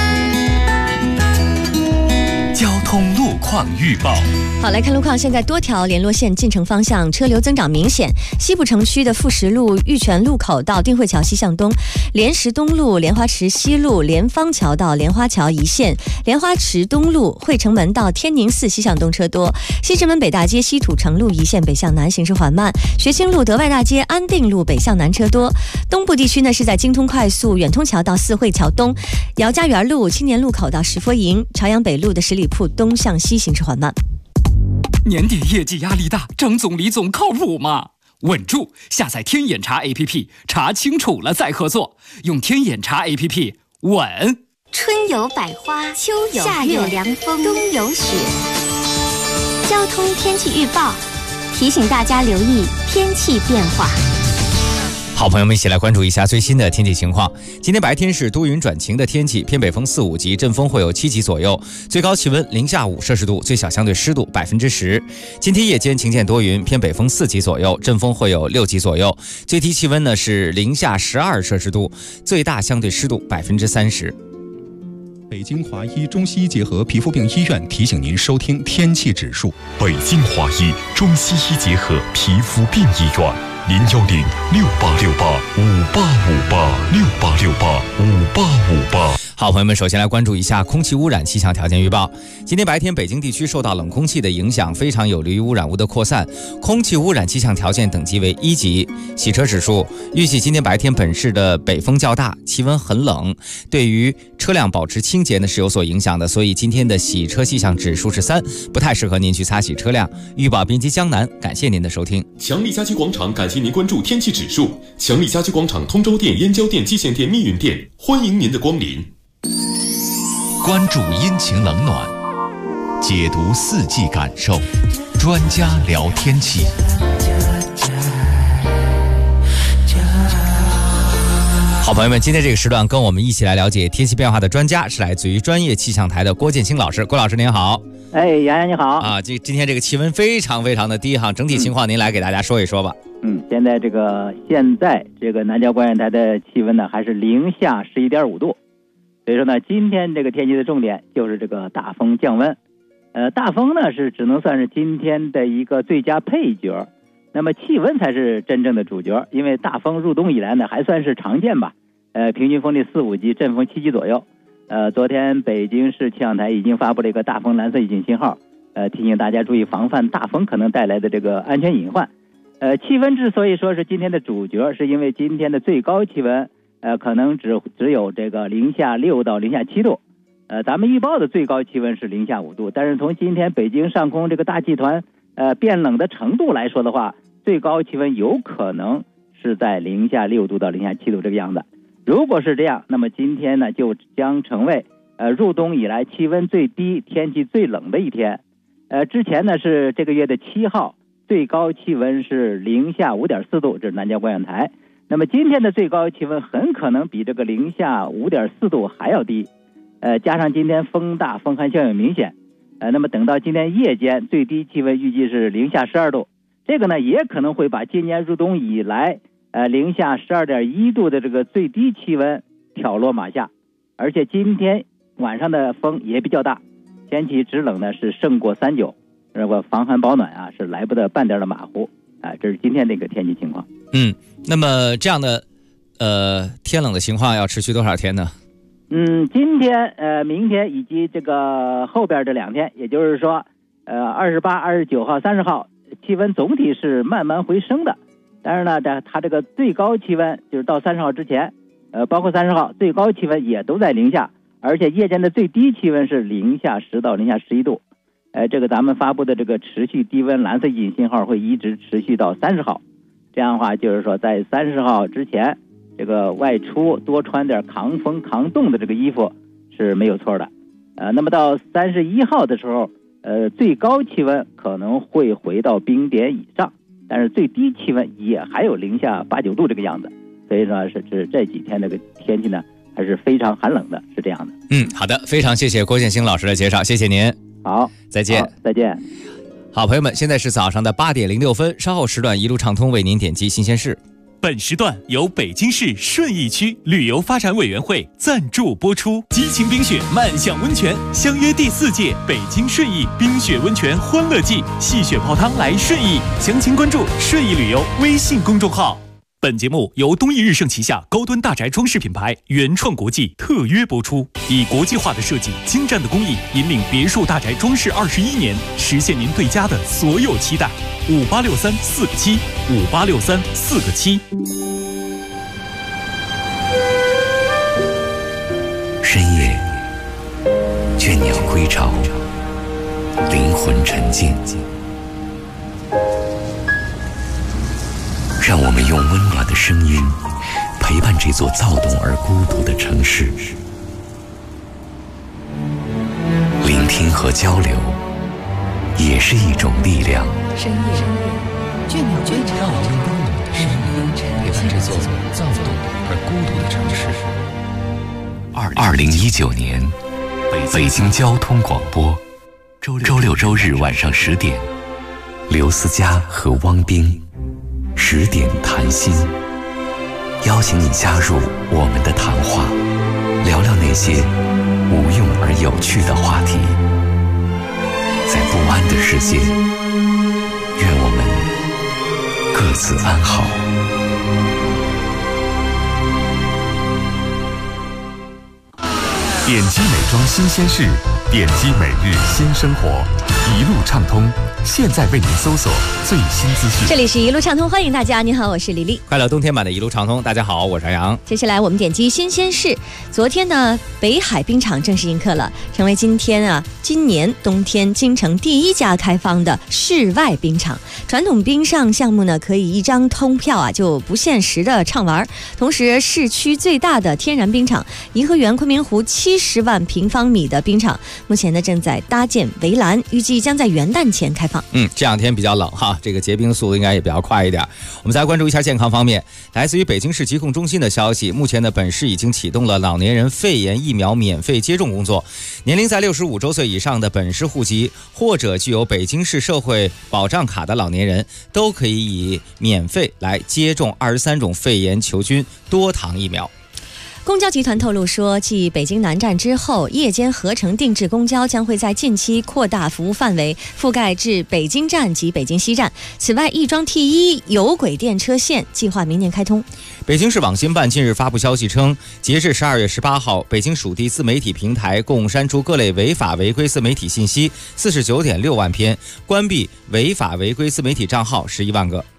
交通路况预报。
好，来看路况。现在多条联络线进城方向车流增长明显。西部城区的富石路玉泉路口到定慧桥西向东，莲石东路莲花池西路莲芳桥到莲花桥一线，莲花池东路汇城门到天宁寺西向东车多。西直门北大街西土城路一线北向南行驶缓慢，学清路德外大街安定路北向南车多。东部地区呢是在京通快速远通桥到四惠桥东，姚家园路青年路口到石佛营，朝阳北路的十里铺东向西行驶缓慢。
年底业绩压力大，张总李总靠谱吗？稳住！下载天眼查 APP， 查清楚了再合作。用天眼查 APP， 稳。
春有百花，秋有夏有凉风，冬有雪。交通天气预报提醒大家留意天气变化。
好，朋友们一起来关注一下最新的天气情况。今天白天是多云转晴的天气，偏北风4-5级，阵风会有7级左右，最高气温零下5摄氏度，最小相对湿度10%。今天夜间晴间多云，偏北风4级左右，阵风会有6级左右，最低气温呢是零下12摄氏度，最大相对湿度30%。
北京华医中西医结合皮肤病医院提醒您收听天气指数。
北京华医中西医结合皮肤病医院，010-6868-5858，6868-5858。
好，朋友们，首先来关注一下空气污染气象条件预报。今天白天，北京地区受到冷空气的影响，非常有利于污染物的扩散，空气污染气象条件等级为1级。洗车指数预计今天白天本市的北风较大，气温很冷，对于车辆保持清洁呢是有所影响的，所以今天的洗车气象指数是3，不太适合您去擦洗车辆。预报编辑江南，感谢您的收听。
强力家居广场感谢您关注天气指数。强力家居广场通州店、燕郊店、蓟县店、密云店，欢迎您的光临。
关注阴晴冷暖，解读四季感受，专家聊天气。
好，朋友们，今天这个时段跟我们一起来了解天气变化的专家是来自于专业气象台的郭建清老师。郭老师您好。
哎，洋洋你好
啊！今天这个气温非常的低哈，整体情况您来给大家说一说吧。
现在这个南郊观远台的气温呢还是零下11.5度，所以说呢，今天这个天气的重点就是这个大风降温。大风呢是只能算是今天的一个最佳配角，那么气温才是真正的主角，因为大风入冬以来呢还算是常见吧。平均风力4-5级，阵风7级左右。昨天北京市气象台已经发布了一个大风蓝色预警信号，提醒大家注意防范大风可能带来的这个安全隐患。气温之所以说是今天的主角，是因为今天的最高气温可能只有这个零下6到零下7度。咱们预报的最高气温是零下5度，但是从今天北京上空这个大气团变冷的程度来说的话，最高气温有可能是在零下6度到零下7度这个样子。如果是这样，那么今天呢就将成为入冬以来气温最低、天气最冷的一天。 之前呢是这个月的7号，最高气温是零下5.4度，这是南郊观远台。那么今天的最高气温很可能比这个零下5.4度还要低，加上今天风大，风寒效应明显，那么等到今天夜间最低气温预计是零下12度，这个呢也可能会把今年入冬以来零下12.1度的这个最低气温挑落马下，而且今天晚上的风也比较大，天气直冷呢是胜过39，如果防寒保暖啊是来不得半点的马虎啊，这是今天这个天气情况。
那么这样的天冷的情况要持续多少天呢？
今天明天以及这个后边这2天，也就是说28、29号、30号气温总体是慢慢回升的，但是呢它这个最高气温就是到30号之前包括30号最高气温也都在零下，而且夜间的最低气温是零下10到零下11度。这个咱们发布的这个持续低温蓝色预警信号会一直持续到30号，这样的话就是说在30号之前这个外出多穿点抗风抗冻的这个衣服是没有错的。那么到31号的时候最高气温可能会回到冰点以上，但是最低气温也还有零下8、9度这个样子，所以说是这几天这个天气呢还是非常寒冷的，是这样的。
好的，非常谢谢郭建兴老师的介绍，谢谢您。
好，
再见。
再见。
好，朋友们，现在是早上的8点06分，稍后时段一路畅通为您点击新鲜事。
本时段由北京市顺义区旅游发展委员会赞助播出。激情冰雪，漫享温泉，相约第4届北京顺义冰雪温泉欢乐季，戏雪泡汤来顺义，详情关注顺义旅游微信公众号。本节目由东义日盛旗下高端大宅装饰品牌原创国际特约播出，以国际化的设计、精湛的工艺，引领别墅大宅装饰21年，实现您对家的所有期待。58634个7，58634个7。
深夜，倦鸟归巢，灵魂沉静。让我们用温暖的声音陪伴这座躁动而孤独的城市，聆听和交流也是一种力量。
深夜，倦鸟归巢，让我们用温暖的声音陪伴这座躁动而孤独的城市。
2019年，北京交通广播，周六周日晚上10点，刘思佳和汪冰10点谈心，邀请你加入我们的谈话，聊聊那些无用而有趣的话题。在不安的世界，愿我们各自安好。
点击美妆新鲜事，点击每日新生活，一路畅通。现在为您搜索最新资讯。
这里是一路畅通，欢迎大家。你好，我是李丽。
快乐冬天版的一路畅通，大家好，我是杨。
接下来我们点击新鲜事。昨天呢，北海冰场正式迎客了，成为今年冬天京城第1家开放的室外冰场。传统冰上项目呢，可以一张通票就不限时的畅玩。同时，市区最大的天然冰场颐和园昆明湖70万平方米的冰场，目前呢正在搭建围栏，预计将在元旦前开放。
这2天比较冷哈，这个结冰速度应该也比较快一点。我们再关注一下健康方面，来自于北京市疾控中心的消息，目前呢本市已经启动了老年人肺炎疫苗免费接种工作，年龄在65周岁以上的本市户籍或者具有北京市社会保障卡的老年人，都可以以免费来接种23种肺炎球菌多糖疫苗。
公交集团透露说，继北京南站之后，夜间合成定制公交将会在近期扩大服务范围，覆盖至北京站及北京西站。此外，亦庄 T1 有轨电车线计划明年开通。
北京市网信办近日发布消息称，截至12月18号，北京属地自媒体平台共删除各类违法违规自媒体信息 49.6万篇，关闭违法违规自媒体账号11万个。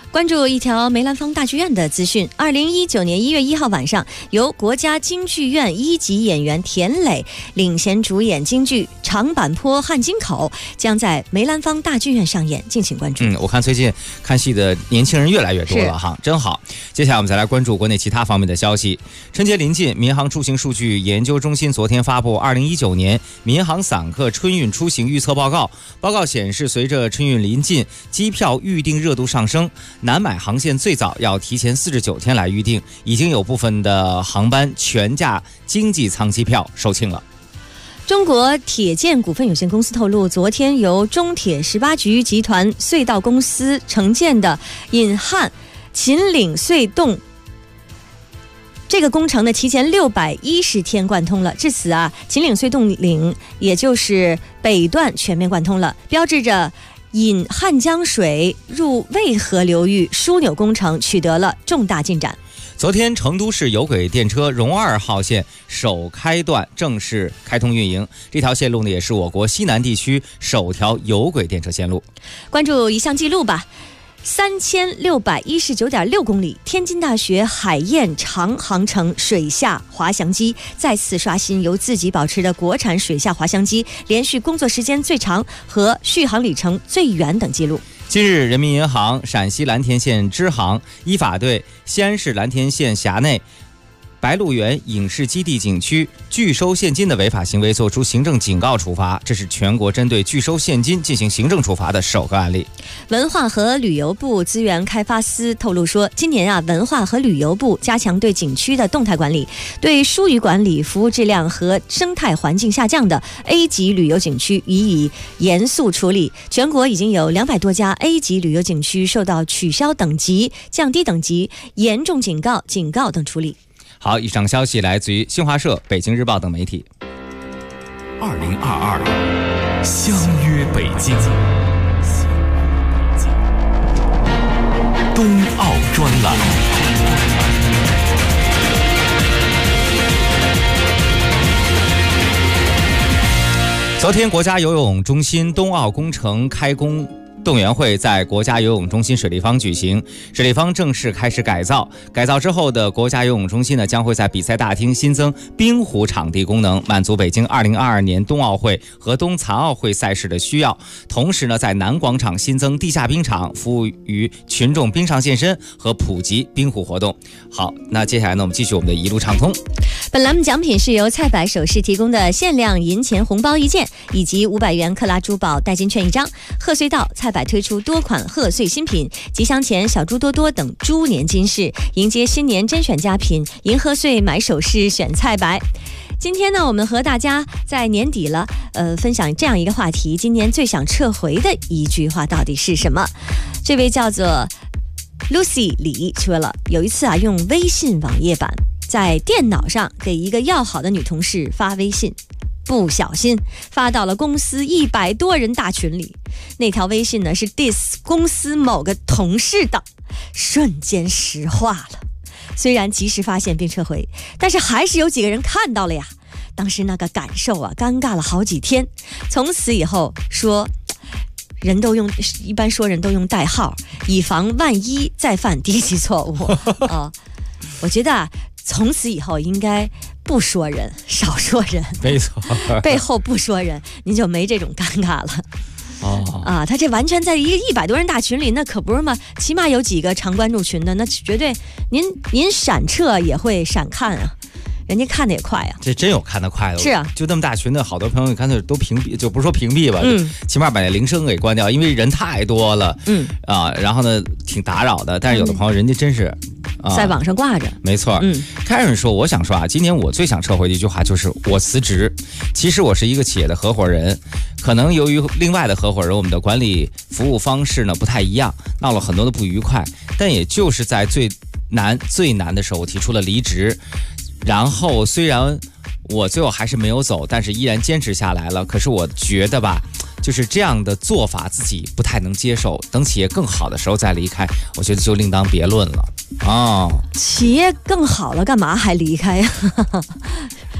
关注一条梅兰芳大剧院的资讯。2019年1月1号晚上，由国家京剧院1级演员田磊领衔主演京剧《长坂坡汉津口》，将在梅兰芳大剧院上演，敬请关注。
我看最近看戏的年轻人越来越多了哈，真好。接下来我们再来关注国内其他方面的消息。春节临近，民航出行数据研究中心昨天发布2019年民航散客春运出行预测报告。报告显示，随着春运临近，机票预订热度上升，难买航线最早要提前49天来预订，已经有部分的航班全价经济舱机票售罄了。
中国铁建股份有限公司透露，昨天由中铁18局集团隧道公司承建的引汉秦岭隧洞这个工程呢，提前610天贯通了。至此啊，秦岭隧洞岭也就是北段全面贯通了，标志着引汉江水入渭河流域枢纽工程取得了重大进展。
昨天，成都市有轨电车蓉2号线首开段正式开通运营，这条线路呢也是我国西南地区首条有轨电车线路。
关注一项记录吧。3619.6公里，天津大学海燕长航程水下滑翔机再次刷新由自己保持的国产水下滑翔机连续工作时间最长和续航里程最远等记录。
近日，人民银行陕西蓝田县支行依法对西安市蓝田县辖内白鹿原影视基地景区拒收现金的违法行为作出行政警告处罚，这是全国针对拒收现金进行行政处罚的首个案例。
文化和旅游部资源开发司透露说，今年啊，文化和旅游部加强对景区的动态管理，对疏于管理、服务质量和生态环境下降的 A 级旅游景区予以严肃处理。全国已经有200多家 A 级旅游景区受到取消等级、降低等级、严重警告、警告等处理。
好，以上消息来自于新华社、北京日报等媒体。
2022相约北京，冬奥专栏。
昨天，国家游泳中心冬奥工程开工动员会在国家游泳中心水立方举行，水立方正式开始改造。改造之后的国家游泳中心呢，将会在比赛大厅新增冰壶场地功能，满足北京2022年冬奥会和冬残奥会赛事的需要。同时呢，在南广场新增地下冰场，服务于群众冰上健身和普及冰壶活动。好，那接下来呢，我们继续我们的一路畅通。
本栏目奖品是由菜百首饰提供的限量银钱红包1件，以及500元克拉珠宝代金券1张。贺岁到，菜百推出多款贺岁新品，吉祥钱、小猪多多等猪年金饰，迎接新年甄选佳品，迎贺岁买首饰选菜百。今天呢，我们和大家在年底了，分享这样一个话题：今年最想撤回的一句话到底是什么？这位叫做 Lucy 李说了，有一次啊，用微信网页版在电脑上给一个要好的女同事发微信，不小心发到了公司100多人大群里。那条微信呢是 diss 公司某个同事的，瞬间石化了。虽然及时发现并撤回，但是还是有几个人看到了呀。当时那个感受啊，尴尬了好几天。从此以后说，一般说人都用代号，以防万一再犯低级错误啊。我觉得啊，从此以后应该不说人，少说人，
没错，
背后不说人，您就没这种尴尬了。啊，他这完全在一个100多人大群里，那可不是嘛，起码有几个常关注群的，那绝对您闪撤也会闪看啊。人家看的也快啊，
这真有看得快的。
是啊，
就那么大群的好多朋友，干脆都屏蔽，就不是说屏蔽吧，起码把那铃声给关掉，因为人太多了，然后呢挺打扰的。但是有的朋友人家真是
在网上挂着，
没错。开始说，我想说啊，今年我最想撤回的一句话就是我辞职。其实我是一个企业的合伙人，可能由于另外的合伙人我们的管理服务方式呢不太一样，闹了很多的不愉快，但也就是在最难的时候，我提出了离职。然后虽然我最后还是没有走，但是依然坚持下来了。可是我觉得吧，就是这样的做法自己不太能接受，等企业更好的时候再离开，我觉得就另当别论了。
企业更好了，干嘛还离开呀？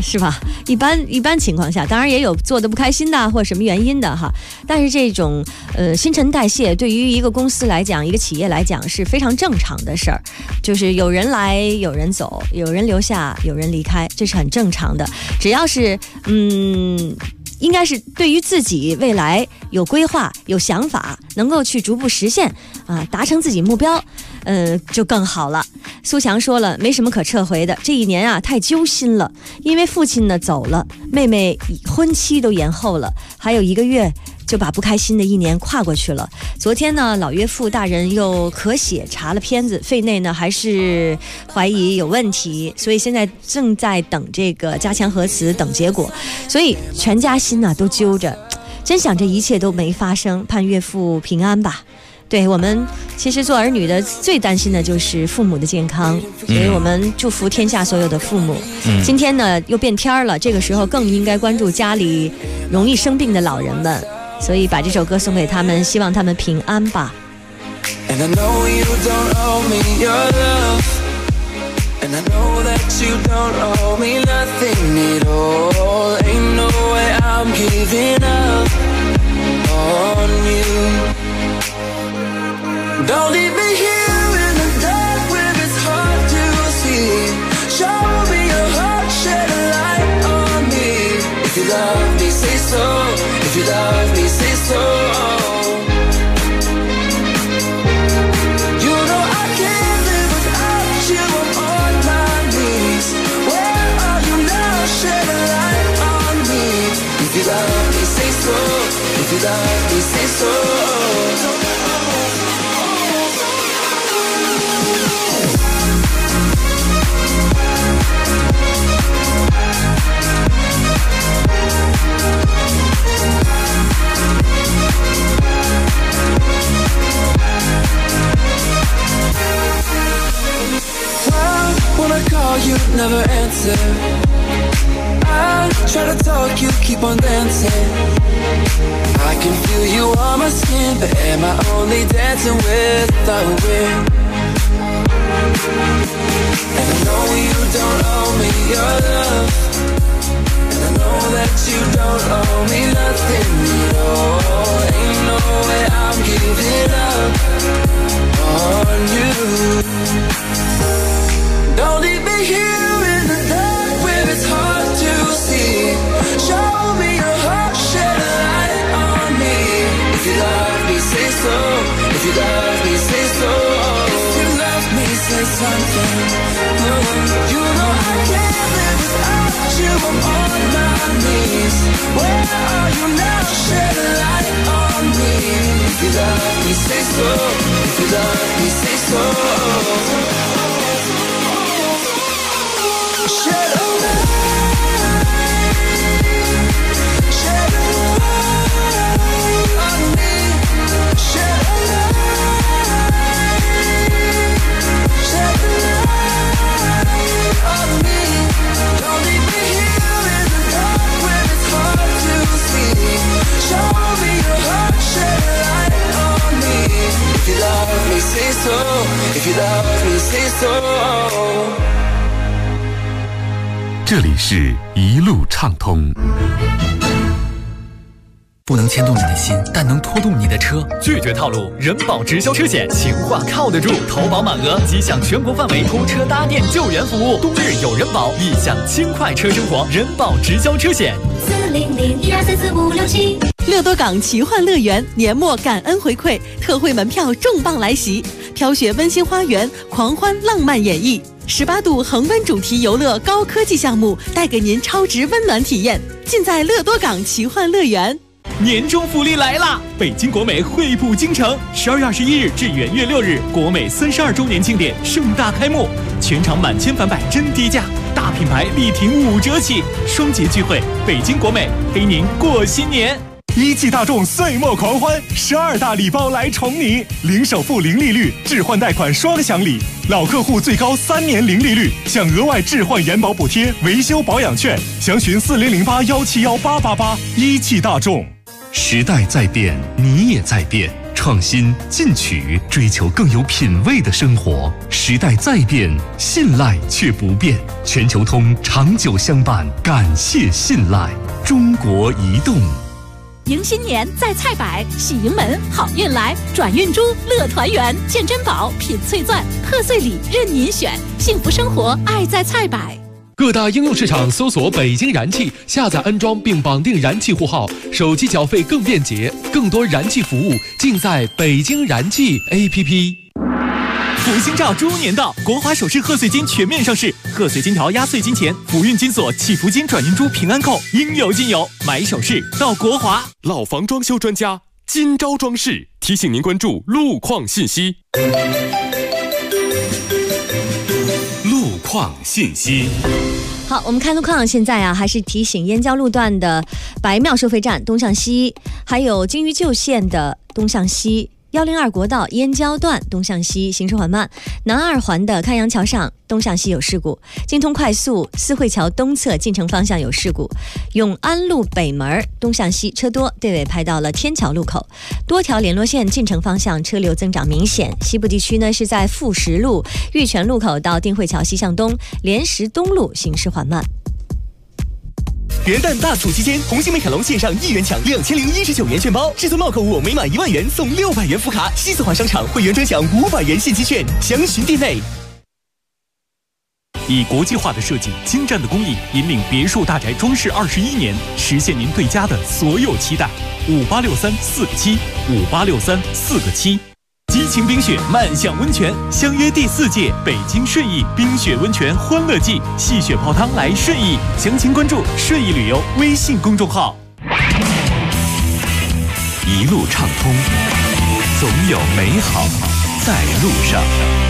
是吧？一般情况下，当然也有做的不开心的或者什么原因的哈。但是这种新陈代谢对于一个公司来讲，一个企业来讲是非常正常的事儿，就是有人来有人走，有人留下有人离开，这是很正常的。只要是应该是对于自己未来有规划、有想法，能够去逐步实现达成自己目标，就更好了。苏强说了，没什么可撤回的。这一年太揪心了，因为父亲呢走了，妹妹婚期都延后了，还有1个月就把不开心的一年跨过去了。昨天呢，老岳父大人又咳血查了片子，肺内呢还是怀疑有问题，所以现在正在等这个加强核磁等结果，所以全家心呢都揪着，真想这一切都没发生，盼岳父平安吧。对，我们其实做儿女的最担心的就是父母的健康，所以我们祝福天下所有的父母。今天呢又变天了，这个时候更应该关注家里容易生病的老人们，所以把这首歌送给他们，希望他们平安吧。
And I know you don't owe me your love, and I know that you don't owe me nothing at all. Ain't no way I'm giving up on you. Don't leave me here in the dark where it's hard to see. Show me your heart, shed a light on me. If you love me, say so. If you love me, say so. You know I can't live without you. I'm on my knees. Where are you now? Shed a light on me. If you love me, say so. If you love me, say so. When I call you, never answer. I try to talk, you keep on dancing. I can feel you on my skin, but am I only dancing with the wind? And I know you don't owe me your love, and I know that you don't owe me nothing at all. Ain't no way I'm giving up on you. Don't leave me here in the dark where it's hard to see. Show me your heart, shed a light on me. If you love me, say so. If you love me, say so. If you love me, say something. You know I can't live without you. I'm on my knees. Where are you now? Shed a light on me. If you love me, say so. If you love me, say so. Shed a light, shed a light on me. Shed a light, shed a light on me. Don't leave me here in the dark where it's hard to see. Show me your heart, shed a light on me. If you love me, say so. If you love me, say so.
这里是一路畅通。
不能牵动你的心，但能拖动你的车。拒绝套路，人保直销车险，情话靠得住。投保满额即享全国范围拖车搭电救援服务，冬日有人保，一享轻快车生活。人保直销车险。
400-1234567。乐多港奇幻乐园年末感恩回馈，特惠门票重磅来袭，飘雪温馨花园，狂欢浪漫演绎。18度恒温主题游乐高科技项目，带给您超值温暖体验，尽在乐多港奇幻乐园。
年终福利来啦！北京国美惠普京城，12月21日至元月6日，国美32周年庆典盛大开幕，全场满千返百真低价，大品牌力挺5折起，双节聚会，北京国美陪您过新年。
一汽大众岁末狂欢，12大礼包来宠你，零首付零利率，置换贷款双享礼，老客户最高3年零利率，享额外置换延保补贴、维修保养券，详询4008171888。一汽大众。
时代在变，你也在变。 创新进取，追求更有品味的生活。时代在变，信赖却不变。全球通长久相伴，感谢信赖。中国移动。
迎新年在菜百，喜迎门好运来，转运珠乐团圆，见珍宝品翠钻，贺岁礼任您选，幸福生活爱在菜百。
各大应用市场搜索北京燃气，下载安装并绑定燃气户号，手机缴费更便捷，更多燃气服务尽在北京燃气 APP。
福星照猪年到，国华首饰贺岁金全面上市，贺岁金条压岁金钱、福运金锁、祈福金转运珠平安扣应有尽有，买首饰到国华。
老房装修专家今朝装饰提醒您关注路况信息。
路况信息。
好，我们看路况，现在还是提醒燕郊路段的白庙收费站东向西，还有京渝旧线的东向西，102国道燕郊段东向西行驶缓慢，南二环的开阳桥上东向西有事故，京通快速四惠桥东侧进城方向有事故，永安路北门东向西车多，队尾排到了天桥路口，多条联络线进城方向车流增长明显。西部地区呢是在富石路玉泉路口到定慧桥西向东，莲石东路行驶缓慢。
元旦大促期间，红星美凯龙线上1元抢2019元券包，至尊帽购物每满1万元送600元福卡，西四环商场会员专享500元现金券，详询店内。
以国际化的设计、精湛的工艺，引领别墅大宅装饰21年，实现您对家的所有期待。5863-4个7，5863-4个7。激情冰雪漫享温泉，相约第4届北京顺义冰雪温泉欢乐季，戏雪泡汤来顺义，详情关注顺义旅游微信公众号。
一路畅通，总有美好在路上。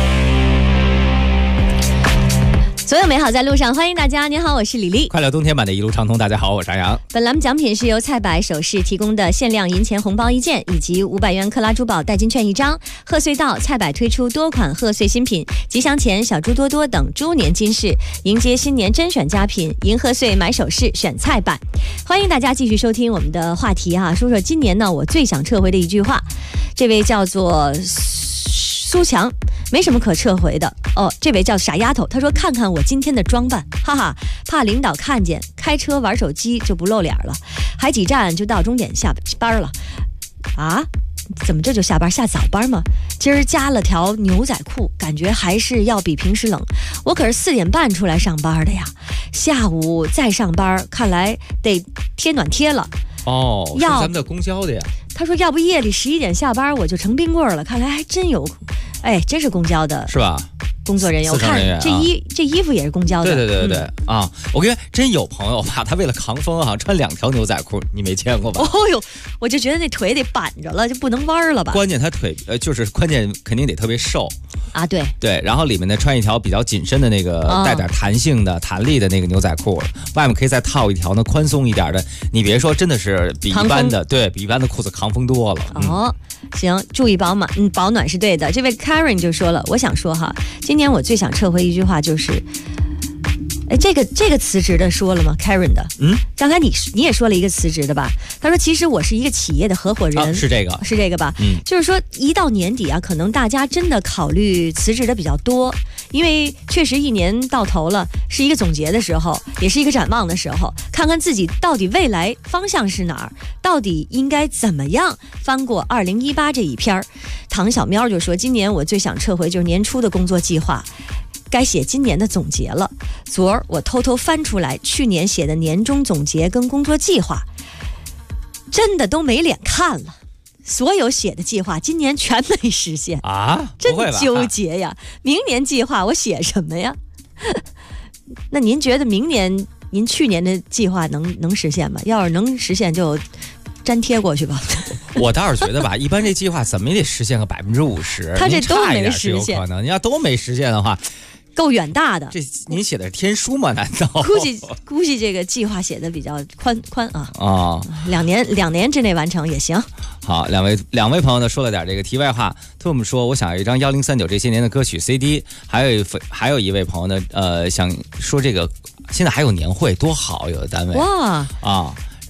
所有美好在路上，欢迎大家。您好，我是李丽。
快乐冬天版的一路畅通，大家好，我是阿阳。
本栏目奖品是由菜百首饰提供的限量银钱红包1件，以及500元克拉珠宝代金券1张。贺岁到，菜百推出多款贺岁新品，吉祥钱、小猪多多等猪年金饰，迎接新年甄选佳品，迎贺岁买首饰选菜百。欢迎大家继续收听我们的话题说说今年呢我最想撤回的一句话。这位叫做苏强，没什么可撤回的这位叫傻丫头，她说看看我今天的装扮，哈哈，怕领导看见，开车玩手机就不露脸了，还几站就到终点下班了啊？怎么这就下班？下早班吗？今儿加了条牛仔裤，感觉还是要比平时冷。我可是4点半出来上班的呀，下午再上班，看来得贴暖贴了。
是咱们的公交的呀。
他说要不夜里11点下班我就成冰棍了，看来还真有，真是公交的，
是吧？
工作人员，我看这衣服也是公交的。
对我跟你说，真有朋友吧，他为了抗风穿2条牛仔裤，你没见过吧？
我就觉得那腿得板着了，就不能弯了吧？
关键他腿就是关键肯定得特别瘦
啊，对，
然后里面呢穿一条比较紧身的那个带点弹性的弹力的那个牛仔裤，外面可以再套一条呢宽松一点的。你别说，真的是比一般的比一般的裤子抗风多了。行，注意保暖是对的。这位 Karen 就说了，我想说今年我最想撤回一句话就是，这个辞职的说了吗 ？Karen 的，刚才你也说了一个辞职的吧？他说其实我是一个企业的合伙人，是这个吧？就是说一到年底可能大家真的考虑辞职的比较多，因为确实1年到头了，是一个总结的时候，也是一个展望的时候，看看自己到底未来方向是哪儿，到底应该怎么样翻过2018这一篇。唐小喵就说，今年我最想撤回就是年初的工作计划。该写今年的总结了。昨儿我偷偷翻出来去年写的年终总结跟工作计划，真的都没脸看了。所有写的计划今年全没实现真纠结呀！明年计划我写什么呀？那您觉得明年您去年的计划能实现吗？要是能实现就粘贴过去吧。 我倒是觉得吧，一般这计划怎么也得实现个50%，
他这都没实现，
可能你要都没实现的话，
够远大的。
这您写的是天书吗？难道
估计这个计划写的比较宽2年之内完成也行。
好，两位朋友呢说了点这个题外话。Tom 说我想有一张1039这些年的歌曲 CD， 还有一位朋友呢想说这个现在还有年会多好，有的单位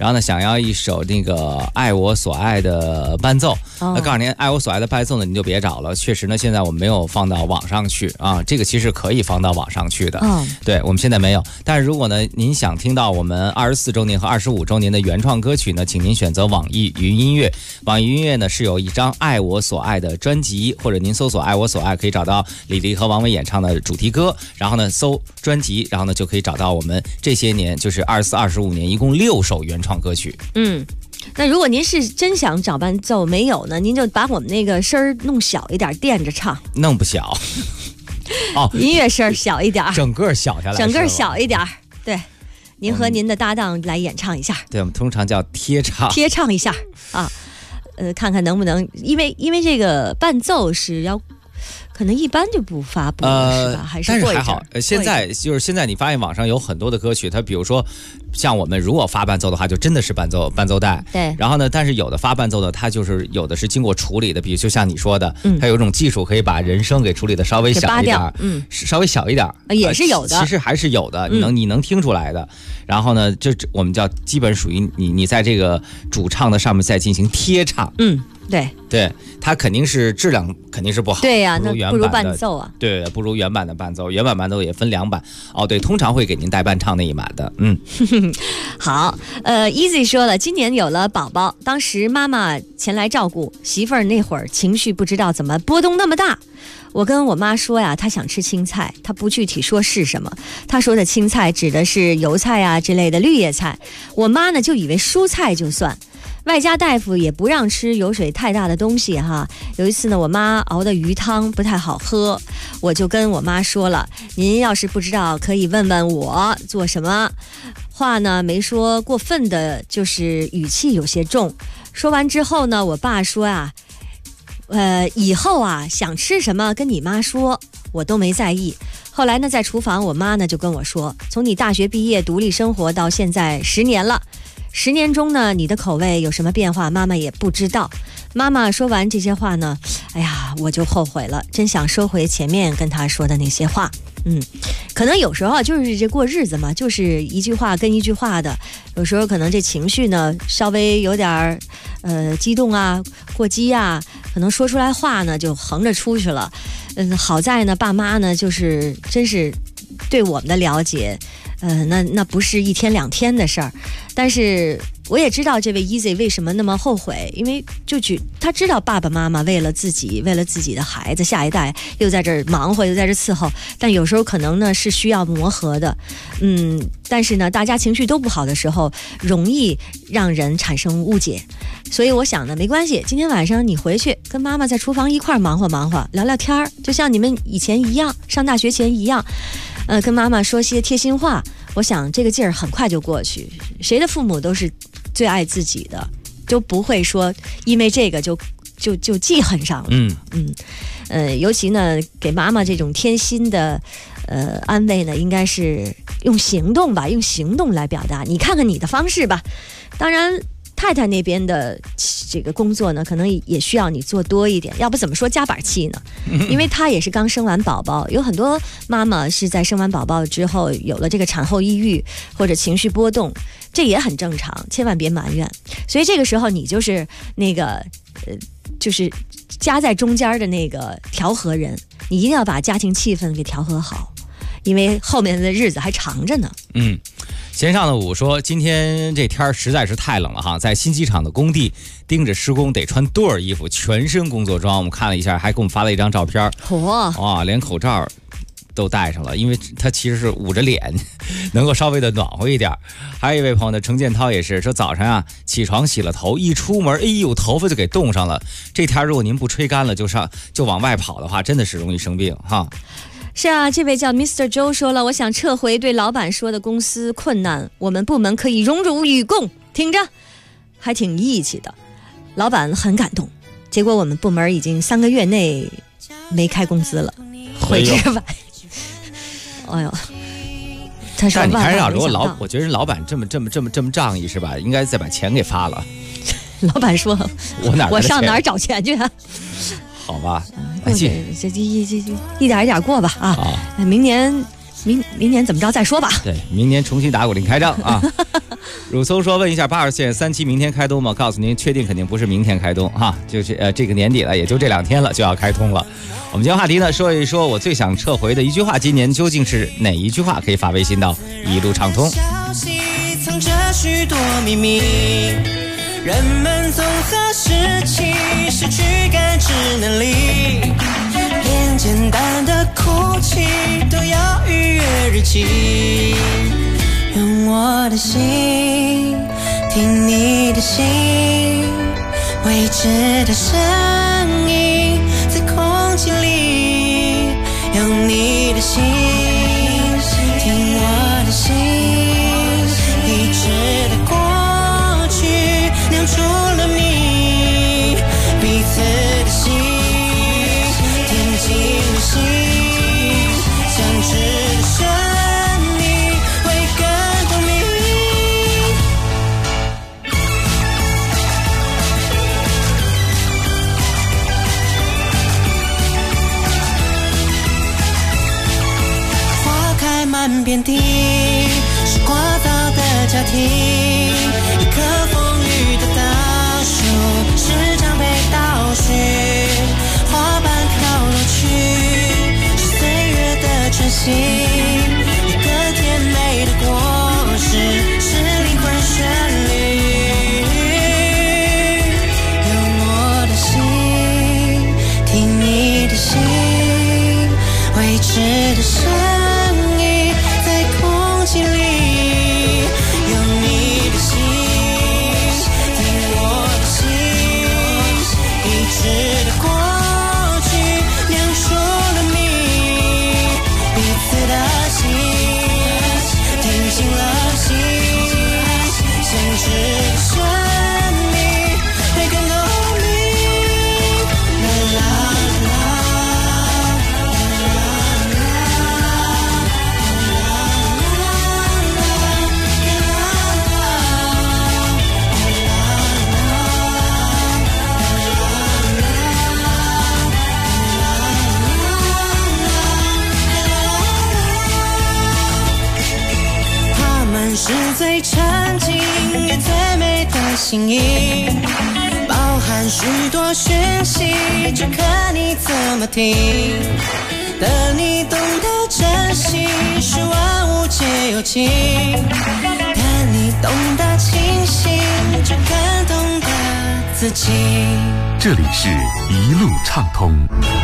然后呢，想要一首那个爱我所爱的伴奏。那告诉您，爱我所爱的伴奏呢，您就别找了。确实呢，现在我们没有放到网上去啊，这个其实可以放到网上去的。对，我们现在没有。但是如果呢，您想听到我们24周年和25周年的原创歌曲呢，请您选择网易云音乐。网易云音乐呢是有一张爱我所爱的专辑，或者您搜索爱我所爱，可以找到李丽和王维演唱的主题歌，然后呢搜专辑，然后呢就可以找到我们这些年就是24、25年一共6首原创歌曲。
那如果您是真想找伴奏没有呢，您就把我们那个声儿弄小一点，垫着唱。
弄不小。
音乐声小一点，
整个小下来，
整个小一点。对，您和您的搭档来演唱一下。
对，我们通常叫贴唱。贴
唱一下啊，看看能不能，因为这个伴奏是要。可能一般就不发布了，是吧？还是
但是还好，现在你发现网上有很多的歌曲，它比如说像我们如果发伴奏的话，就真的是伴奏带。
对。
然后呢，但是有的发伴奏的，它就是有的是经过处理的，比如就像你说的，它有一种技术可以把人声给处理的稍微小一点，稍微小一点，
也是有的。
其实还是有的，你能听出来的。然后呢，这我们叫基本属于你在这个主唱的上面再进行贴唱。
对，
它肯定是质量肯定是不好。
对呀，那不如伴奏啊。
对，不如原版的伴奏。原版伴奏也分2版。对，通常会给您带伴唱那一版的。
好，Easy 说了，今年有了宝宝，当时妈妈前来照顾媳妇儿，那会儿情绪不知道怎么波动那么大。我跟我妈说呀，她想吃青菜，她不具体说是什么，她说的青菜指的是油菜啊之类的绿叶菜。我妈呢就以为蔬菜就算。外家大夫也不让吃油水太大的东西哈。有一次呢，我妈熬的鱼汤不太好喝，我就跟我妈说了，您要是不知道可以问问我做什么。话呢没说过分的，就是语气有些重。说完之后呢，我爸说啊，以后啊想吃什么跟你妈说，我都没在意。后来呢，在厨房我妈呢就跟我说，从你大学毕业独立生活到现在10年了，10年中呢，你的口味有什么变化，妈妈也不知道。妈妈说完这些话呢，哎呀，我就后悔了，真想收回前面跟她说的那些话。可能有时候就是这过日子嘛，就是一句话跟一句话的，有时候可能这情绪呢稍微有点激动啊，过激啊，可能说出来话呢就横着出去了。好在呢，爸妈呢就是真是对我们的了解。那不是1天2天的事儿，但是我也知道这位 Easy 为什么那么后悔，因为他知道爸爸妈妈为了自己的孩子下一代又在这儿忙活又在这伺候，但有时候可能呢是需要磨合的。但是呢大家情绪都不好的时候容易让人产生误解，所以我想呢没关系，今天晚上你回去跟妈妈在厨房一块忙活聊聊天，就像你们以前一样，上大学前一样，跟妈妈说些贴心话，我想这个劲儿很快就过去。谁的父母都是最爱自己的，就不会说因为这个就记恨上了。尤其呢给妈妈这种贴心的安慰呢，应该是用行动来表达。你看看你的方式吧。当然太太那边的这个工作呢，可能也需要你做多一点，要不怎么说夹板气呢？因为她也是刚生完宝宝，有很多妈妈是在生完宝宝之后有了这个产后抑郁或者情绪波动，这也很正常，千万别埋怨。所以这个时候你就是那个就是夹在中间的那个调和人，你一定要把家庭气氛给调和好，因为后面的日子还长着呢。
线上的我说，今天这天实在是太冷了哈，在新机场的工地盯着施工，得穿多少衣服，全身工作装。我们看了一下，还给我们发了一张照片。连口罩都戴上了，因为他其实是捂着脸，能够稍微的暖和一点。还有一位朋友呢，程建涛也是说，早上啊起床洗了头，一出门，哎呦，头发就给冻上了。这天如果您不吹干了就往外跑的话，真的是容易生病哈。
是啊，这位叫 Mr. 周说了，我想撤回对老板说的公司困难，我们部门可以荣辱与共，挺着，还挺义气的。老板很感动，结果我们部门已经3个月内没开工资了，悔之晚。哎呦，他说
但你看如果我觉得老板这么仗义是吧？应该再把钱给发了。
老板说，我上哪儿找钱去啊？
好吧，
这一点一点过吧啊！明年怎么着再说吧。
对，明年重新打鼓另开张啊。 汝聪说：“问一下，82线3期明天开通吗？告诉您，确定肯定不是明天开通哈，就是这个年底了，也就这2天了就要开通了。我们今天话题呢，说一说我最想撤回的一句话，今年究竟是哪一句话？可以发微信到一路畅通。
消息藏着许多秘密，人们从何时起失去感知能力？连简单的哭泣都要预约日期。用我的心听你的心，未知的声音在空气里。用你的心听我的心，已知的过去酿出了谜。彼此的心听进了心，相知的生满遍地是聒噪的家庭，一棵风雨的大树时常被倒叙，花瓣飘落去是岁月的真心，一个甜美的果实是灵魂旋律。用我的心听你的心，未知的声心里，用你的心听我的心，已知的过去酿出了谜。彼此的心听进了心，相知的生命会更透明。啦啦是最沉静也最美的心意，包含许多讯息，只看你怎么听。等你懂得珍惜，是万物皆有情。但你懂得清醒，就更懂得自己。
这里是一路畅通。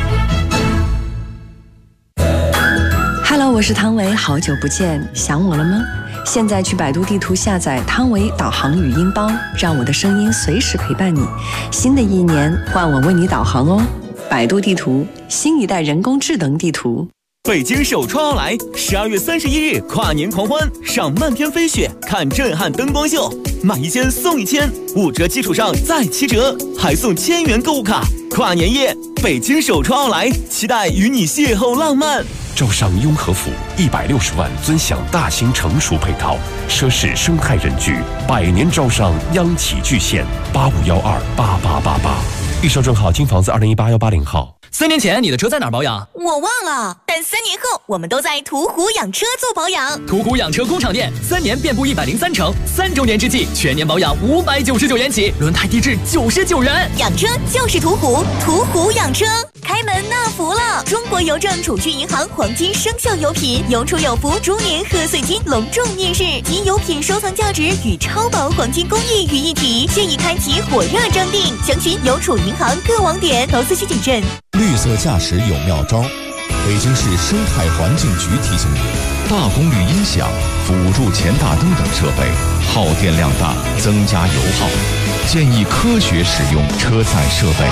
Hello， 我是汤唯，好久不见，想我了吗？现在去百度地图下载汤唯导航语音包，让我的声音随时陪伴你。新的一年，换我为你导航哦。百度地图，新一代人工智能地图。
北京首创奥莱，12月31日跨年狂欢，赏漫天飞雪，看震撼灯光秀，买1件送1000，5折基础上再7折，还送1000元购物卡。跨年夜，北京首创奥莱，期待与你邂逅浪漫。
招商雍和府160万尊享大型成熟配套，奢侈生态人居，100年招商央企巨献，85128888。预售正号金房子2018-180号。
3年前你的车在哪儿保养？
我忘了，但3年后我们都在途虎养车做保养。
途虎养车工厂店，3年遍布103城，3周年之际全年保养599元起，轮胎低至99元。
养车就是途虎，途虎养车。开门纳福了！中国邮政储蓄银行黄金生肖油品有储有福猪年贺岁金隆重面世，集油品收藏价值与超薄黄金工艺于一体，现已开启火热征订，详询邮储银行各网点。投资需谨慎。
绿色驾驶有妙招，北京市生态环境局提醒你：大功率音响、辅助前大灯等设备耗电量大，增加油耗，建议科学使用车载设备。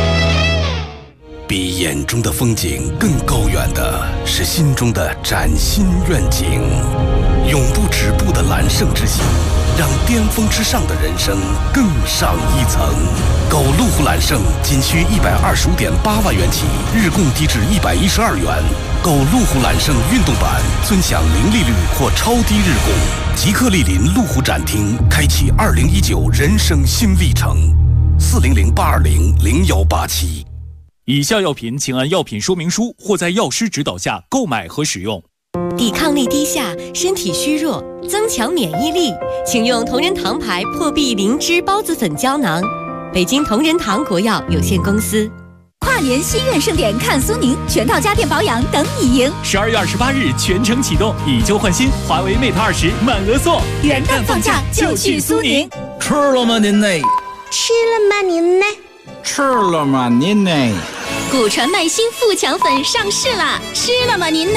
比眼中的风景更高远的是心中的崭新愿景，永不止步的揽胜之心，让巅峰之上的人生更上一层。购路虎揽胜仅需125.8万元起，日供低至112元。购路虎揽胜运动版，尊享零利率或超低日供。即刻莅临路虎展厅，开启2019人生新历程。400-820-0187。
以下药品请按药品说明书或在药师指导下购买和使用。
抵抗力低下，身体虚弱，增强免疫力，请用同仁堂牌破壁灵芝孢子粉胶囊。北京同仁堂国药有限公司。
跨年西苑盛典看苏宁，全套家电保养等你赢。
12月28日全程启动，以旧换新，华为 Mate 20满额送。
元旦放假就去苏宁。
吃了吗您呢？
吃了吗您呢？
吃了吗您呢？
古传麦新富强粉上市啦！吃了吗您呢？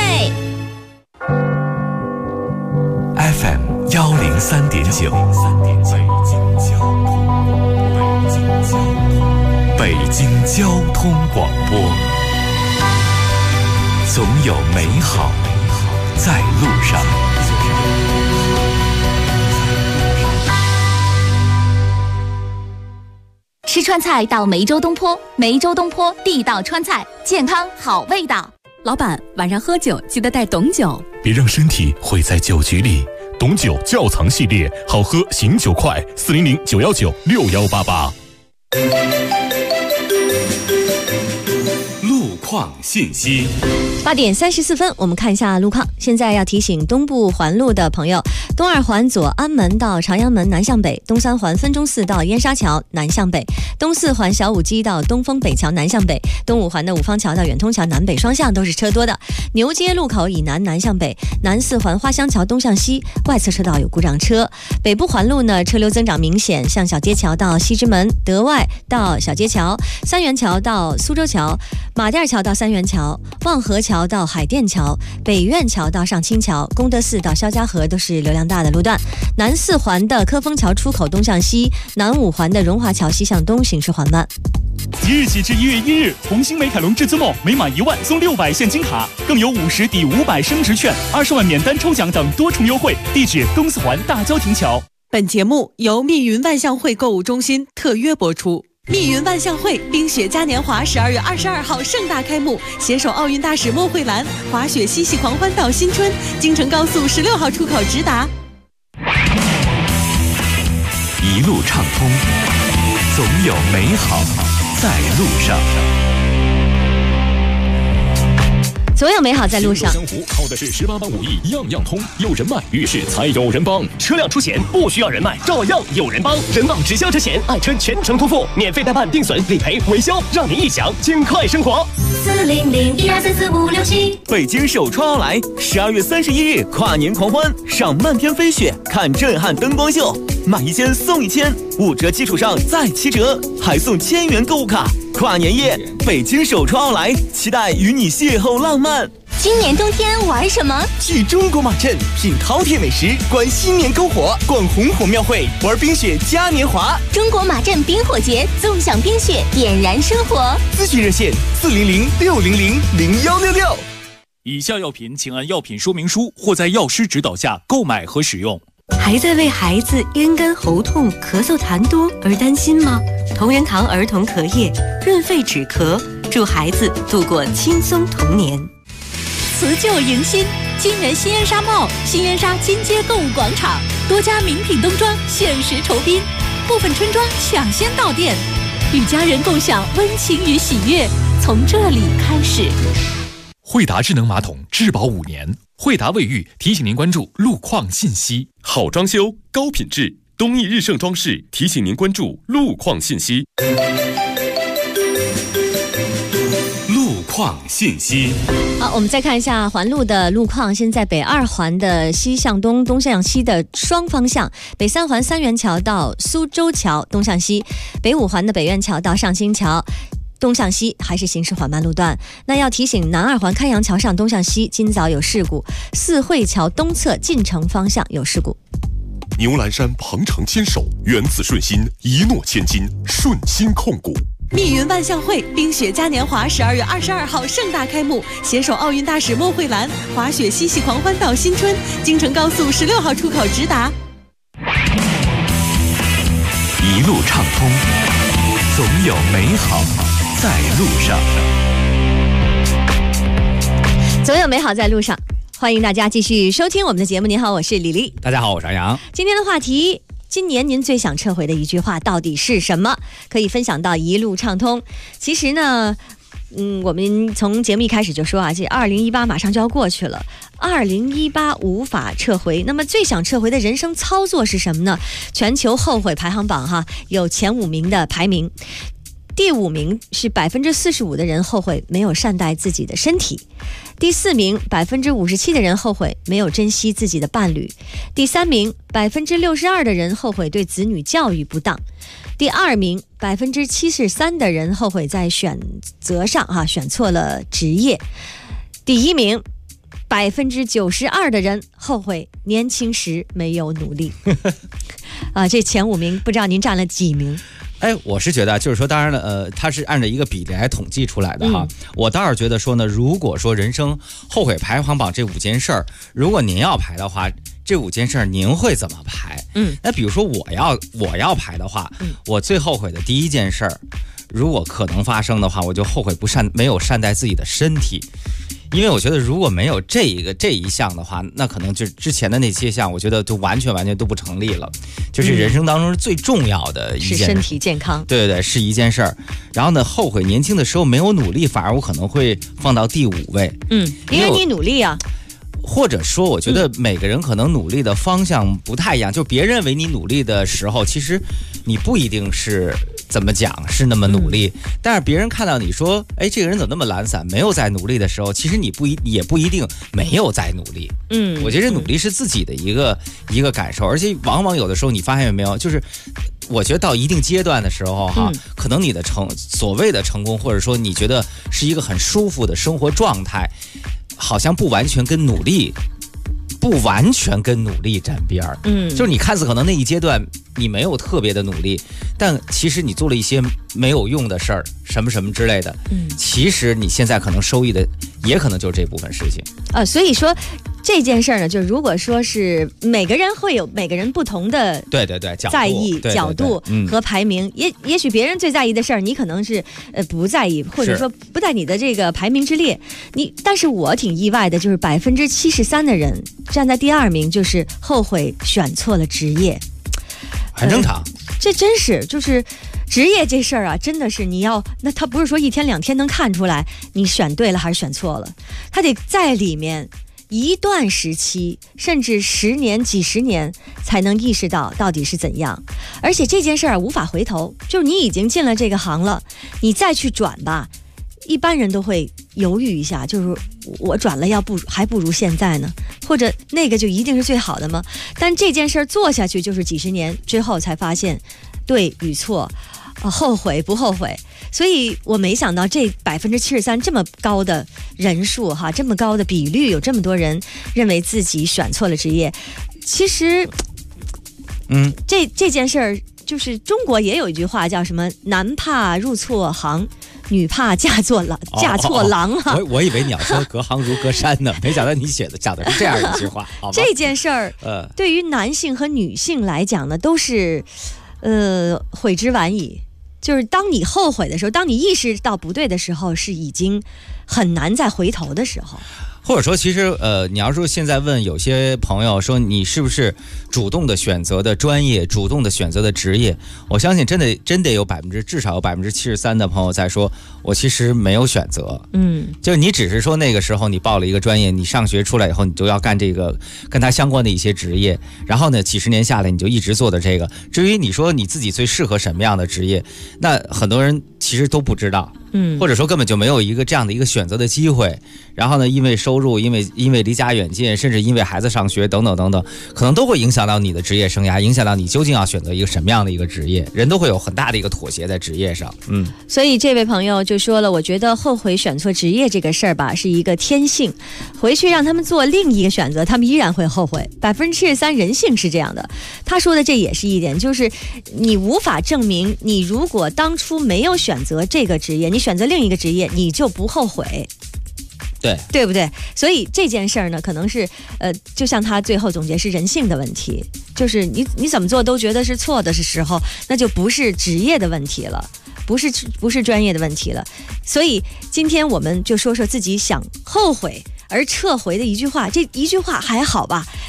FM 103.9，北京交通广播，总有美好在路上。
吃川菜到梅州东坡，梅州东坡地道川菜，健康好味道。
老板，晚上喝酒记得带董酒，
别让身体毁在酒局里。董酒窖藏系列，好喝醒酒快，400-919-6188。
路况信息。
8点34分，我们看一下路况。现在要提醒东部环路的朋友，东2环左安门到朝阳门南向北，东3环分钟寺到燕莎桥南向北，东4环小武基到东风北桥南向北，东5环的五方桥到远通桥南北双向都是车多的。牛街路口以南南向北，南4环花乡桥东向西外侧车道有故障车。北部环路呢，车流增长明显，像小街桥到西直门，德外到小街桥，三元桥到苏州桥，马甸桥到三元桥，望河桥到海淀桥，北苑桥到上清桥，功德寺到肖家河都是流量大的路段。南4环的科丰桥出口东向西，南5环的荣华桥西向东行驶缓慢。
即日起至1月1日，红星美凯龙至尊梦每满1万送600现金卡，更有50抵500升值券、20万免单抽奖等多重优惠。地址东4环大郊亭桥。
本节目由密云万象汇购物中心特约播出。密云万象汇冰雪嘉年华12月22号盛大开幕，携手奥运大使莫慧兰，滑雪嬉戏狂欢到新春，京承高速16号出口直达。
一路畅通，总有美好在路上。
总有美好在路上。
江湖靠的是18般武艺，样样通。有人脉，遇事才有人帮。
车辆出险不需要人脉，照样有人帮。人保直销车险，爱车全程托付，免费代办、定损、理赔、维修，让您一享尽快生活。
400-1234567。
北京首创奥莱，12月31日跨年狂欢，赏漫天飞雪，看震撼灯光秀，买1000送1000，5折基础上再7折，还送1000元购物卡。跨年夜，北京首创奥莱，期待与你邂逅浪漫。
今年冬天玩什么？
去中国马镇品饕餮美食，观新年篝火，逛红火庙会，玩冰雪嘉年华。
中国马镇冰火节，纵享冰雪，点燃生活。
咨询热线400-600-0166。
以下药品请按药品说明书或在药师指导下购买和使用。
还在为孩子咽干喉痛、咳嗽痰多而担心吗？同仁堂儿童咳液润肺止咳，助孩子度过轻松童年。
辞旧迎新，金源新燕莎帽、新燕莎金街购物广场，多家名品冬装限时酬宾，部分春装抢先到店，与家人共享温情与喜悦，从这里开始。
惠达智能马桶质保5年。惠达卫浴提醒您关注路况信息。好装修，高品质，东益日盛装饰提醒您关注路况信息。
路况信息。
好，我们再看一下环路的路况。现在北2环的西向东、东向西的双方向，北3环三元桥到苏州桥东向西，北5环的北苑桥到上清桥东向西还是行驶缓慢路段。那要提醒南2环开阳桥上东向西今早有事故，四惠桥东侧进城方向有事故。
牛栏山鹏程牵手，缘子顺心，一诺千金，顺心控股。
密云万象汇冰雪嘉年华12月22号盛大开幕，携手奥运大使莫慧兰，滑雪嬉戏狂欢到新春，京承高速16号出口直达。
一路畅通，总有美好在路上。
总有美好在路上，欢迎大家继续收听我们的节目。您好，我是李丽。
大家好，我是杨洋。
今天的话题，今年您最想撤回的一句话到底是什么？可以分享到一路畅通。其实呢， 我们从节目一开始就说啊，这2018马上就要过去了，2018无法撤回。那么最想撤回的人生操作是什么呢？全球后悔排行榜哈，有前5名的排名。第5名是45%的人后悔没有善待自己的身体，第4名57%的人后悔没有珍惜自己的伴侣，第3名62%的人后悔对子女教育不当，第2名73%的人后悔在选择上选错了职业，第1名92%的人后悔年轻时没有努力。这前5名不知道您占了几名？
我是觉得就是说，当然了，它是按照一个比例来统计出来的哈。我倒是觉得说呢，如果说人生后悔排行榜这5件事儿，如果您要排的话，这5件事儿您会怎么排？那比如说我要排的话，我最后悔的第1件事儿，如果可能发生的话，我就后悔没有善待自己的身体。因为我觉得如果没有这一项的话，那可能就之前的那些项，我觉得就完全都不成立了。就是人生当中最重要的一件事，
是身体健康。
对对对，是一件事儿。然后呢，后悔年轻的时候没有努力，反而我可能会放到第5位。
因为你努力啊。
或者说，我觉得每个人可能努力的方向不太一样，就别人认为你努力的时候，其实你不一定是怎么讲是那么努力，但是别人看到你说，这个人怎么那么懒散，没有在努力的时候，其实你也不一定没有在努力。我觉得努力是自己的一个感受，而且往往有的时候你发现没有，就是我觉得到一定阶段的时候可能你的所谓的成功，或者说你觉得是一个很舒服的生活状态，好像不完全跟努力沾边儿。就是你看似可能那一阶段你没有特别的努力，但其实你做了一些没有用的事儿，什么什么之类的。其实你现在可能收益的也可能就是这部分事情。
所以说这件事儿呢，就如果说是每个人会有每个人不同的在意角度和排名，也许别人最在意的事儿，你可能是不在意，或者说不在你的这个排名之列。但是我挺意外的，就是73%的人站在第2名，就是后悔选错了职业。
很正常。
这真是就是职业这事儿啊，真的是那他不是说1天2天能看出来你选对了还是选错了，他得在里面一段时期，甚至10年几十年才能意识到底是怎样。而且这件事儿无法回头，就是你已经进了这个行了，你再去转吧，一般人都会犹豫一下，就是我转了还不如现在呢，或者那个就一定是最好的吗？但这件事儿做下去就是几十年之后才发现对与错，后悔不后悔。所以我没想到这73%这么高的人数这么高的比率，有这么多人认为自己选错了职业。其实这件事儿，就是中国也有一句话叫什么，男怕入错行，女怕嫁错郎啊。
我以为你要说隔行如隔山呢，没想到你讲的是这样一句话。好吧，
这件事儿对于男性和女性来讲呢，都是悔之晚矣。就是当你后悔的时候，当你意识到不对的时候，是已经很难再回头的时候。
或者说其实你要说现在问有些朋友说你是不是主动的选择的专业，主动的选择的职业，我相信真得有至少有73%的朋友在说我其实没有选择。就是你只是说那个时候你报了一个专业，你上学出来以后你就要干这个跟它相关的一些职业，然后呢几十年下来你就一直做的这个。至于你说你自己最适合什么样的职业，那很多人其实都不知道。或者说根本就没有这样的一个选择的机会，然后呢，因为收入，因为离家远近，甚至因为孩子上学等等等等，可能都会影响到你的职业生涯，影响到你究竟要选择一个什么样的一个职业，人都会有很大的一个妥协在职业上。
所以这位朋友就说了，我觉得后悔选错职业这个事儿吧，是一个天性，回去让他们做另一个选择，他们依然会后悔。73%人性是这样的。他说的这也是一点，就是你无法证明你如果当初没有选择这个职业，你选择另一个职业，你就不后悔。对不对？所以这件事儿呢，可能是就像他最后总结是人性的问题，就是你怎么做都觉得是错的时候，那就不是职业的问题了，不是专业的问题了。所以今天我们就说说自己想后悔而撤回的一句话，这一句话还好吧，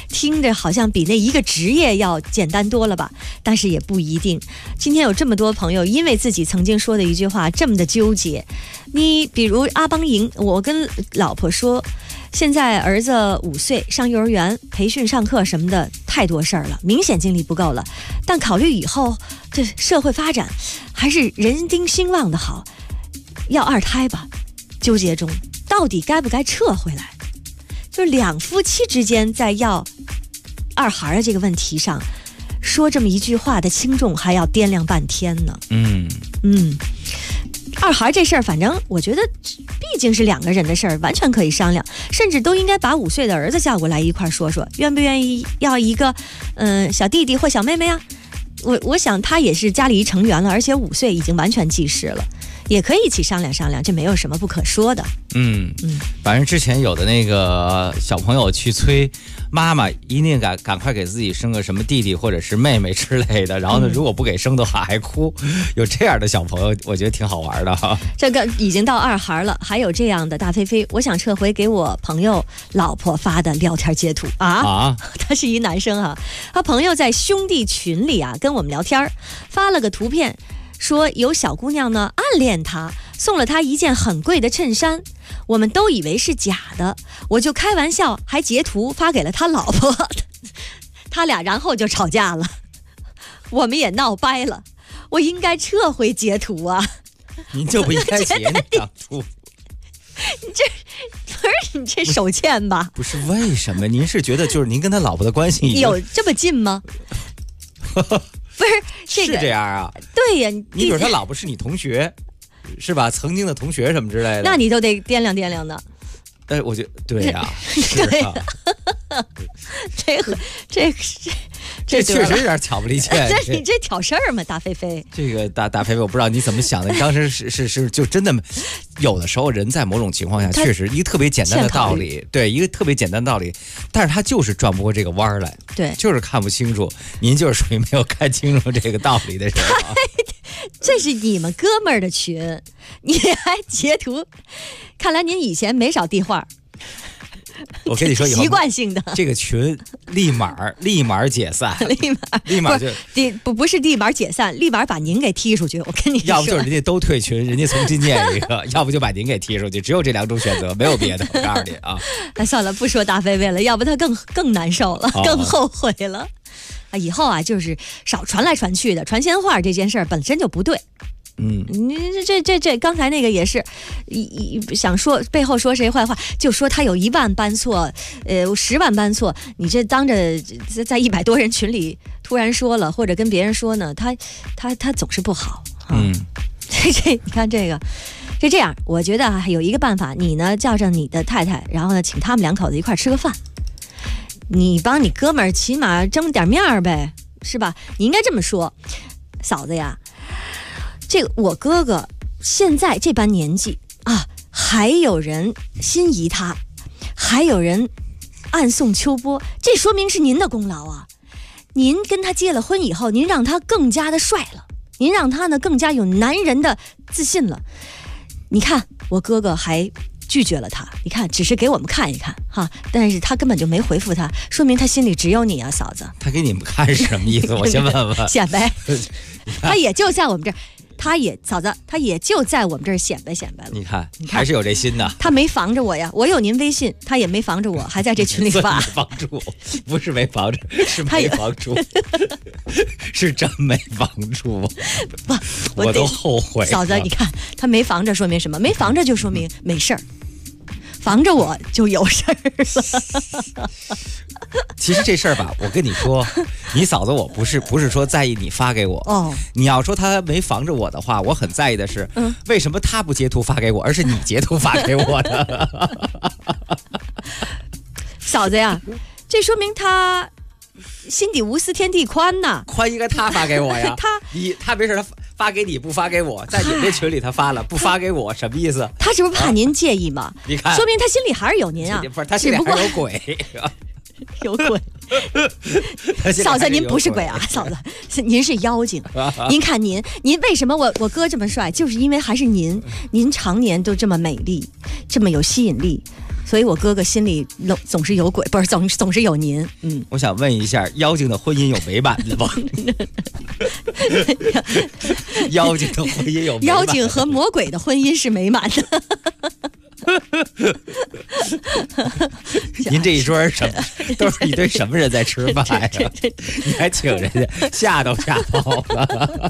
听着好像比那一个职业要简单多了吧？但是也不一定。今天有这么多朋友因为自己曾经说的一句话这么的纠结。你比如阿邦莹，我跟老婆说，现在儿子5岁，上幼儿园培训上课什么的太多事儿了，明显精力不够了。但考虑以后这社会发展，还是人丁兴旺的好，要2胎吧。纠结中，到底该不该撤回来？就两夫妻之间在要2孩的这个问题上，说这么一句话的轻重还要掂量半天呢。2孩这事儿，反正我觉得毕竟是2个人的事儿，完全可以商量，甚至都应该把5岁的儿子叫过来一块说说，愿不愿意要一个小弟弟或小妹妹啊？我想他也是家里一成员了，而且5岁已经完全记事了，也可以一起商量商量，这没有什么不可说的。
反正之前有的那个小朋友去催妈妈一定赶快给自己生个什么弟弟或者是妹妹之类的，然后呢，如果不给生的话还哭，有这样的小朋友，我觉得挺好玩的哈。
这个已经到2孩了，还有这样的大飞飞，我想撤回给我朋友老婆发的聊天截图啊，他是一男生啊，他朋友在兄弟群里啊跟我们聊天，发了个图片，说有小姑娘呢暗恋他，送了他一件很贵的衬衫，我们都以为是假的，我就开玩笑还截图发给了他老婆，他俩然后就吵架了，我们也闹掰了，我应该撤回截图啊。
您就不应该截那张图。
你这不是你这手欠吧？
不是，为什么？您是觉得就是您跟他老婆的关系
有这么近吗？不是这个
是这样啊？
对呀，
你比如他老婆是你同学，是吧？曾经的同学什么之类的，
那你都得掂量掂量的。
我觉得对呀，
对呀，这
确实有点巧不离欠。
这你这挑事儿吗，大飞飞？
这个大飞飞，我不知道你怎么想的。你当时是就真的，有的时候人在某种情况下，确实一个特别简单的道理，对，一个特别简单的道理，但是他就是转不过这个弯儿来，
对，
就是看不清楚。您就是属于没有看清楚这个道理的人啊。
这是你们哥们儿的群，你还截图，看来您以前没少递话。
我跟你说，以后
习惯性的
这个群立马解散，立马就
不是立马解散，立马把您给踢出去。我跟你说，
要不就是人家都退群，人家重新建一个，要不就把您给踢出去，只有这2种选择，没有别的。我告诉你啊，
算了，不说大飞飞了，要不他更难受了，更后悔了。以后啊，就是少传来传去的，传闲话这件事儿本身就不对。你这刚才那个也是，想说背后说谁坏话，就说他有1万般错，10万般错，你这当着在100多人群里突然说了，或者跟别人说呢，他总是不好。你看这个。是这样，我觉得有一个办法，你呢叫上你的太太，然后呢请他们2口子一块吃个饭，你帮你哥们儿起码争点面呗，是吧？你应该这么说，嫂子呀，这个我哥哥现在这般年纪啊，还有人心仪他，还有人暗送秋波，这说明是您的功劳啊！您跟他结了婚以后，您让他更加的帅了，您让他呢更加有男人的自信了。你看我哥哥还拒绝了他，你看只是给我们看一看哈，但是他根本就没回复他，说明他心里只有你啊，嫂子。
他给你们看是什么意思？我先问问。
显摆，他也就在我们这儿，嫂子，他也就在我们这儿显摆显摆了。
你看还是有这心的。
他没防着我呀，我有您微信，他也没防着我，还在这群里发。
防住，不是没防着，是没防住，是真没防住。我都后悔了。
嫂子，你看他没防着，说明什么？没防着就说明没事儿。防着我就有事儿了。
其实这事儿吧，我跟你说，你嫂子我不是说在意你发给我
哦。
你要说他没防着我的话，我很在意的是，为什么他不截图发给我，而是你截图发给我的？
嫂子呀，这说明他心底无私天地宽呐。
宽应该他发给我呀。他没事，他发给你不发给我，在你那群里他发了，不发给我什么意思？
他是不是怕您介意嘛？
你看，
说明他心里还是有您啊。
不是，他心里还有鬼。
有鬼。嫂子，您不是鬼啊，嫂子，您是妖精。您看您为什么我哥这么帅，就是因为还是您常年都这么美丽，这么有吸引力。 所以我哥哥心里总是有鬼，不是总是有您。
我想问一下，妖精的婚姻有美满的吗？妖精的婚姻有美满的？
妖精和魔鬼的婚姻是美满的。
您这一桌什么都是一堆什么人在吃饭呀？你还请人家，吓都吓跑了。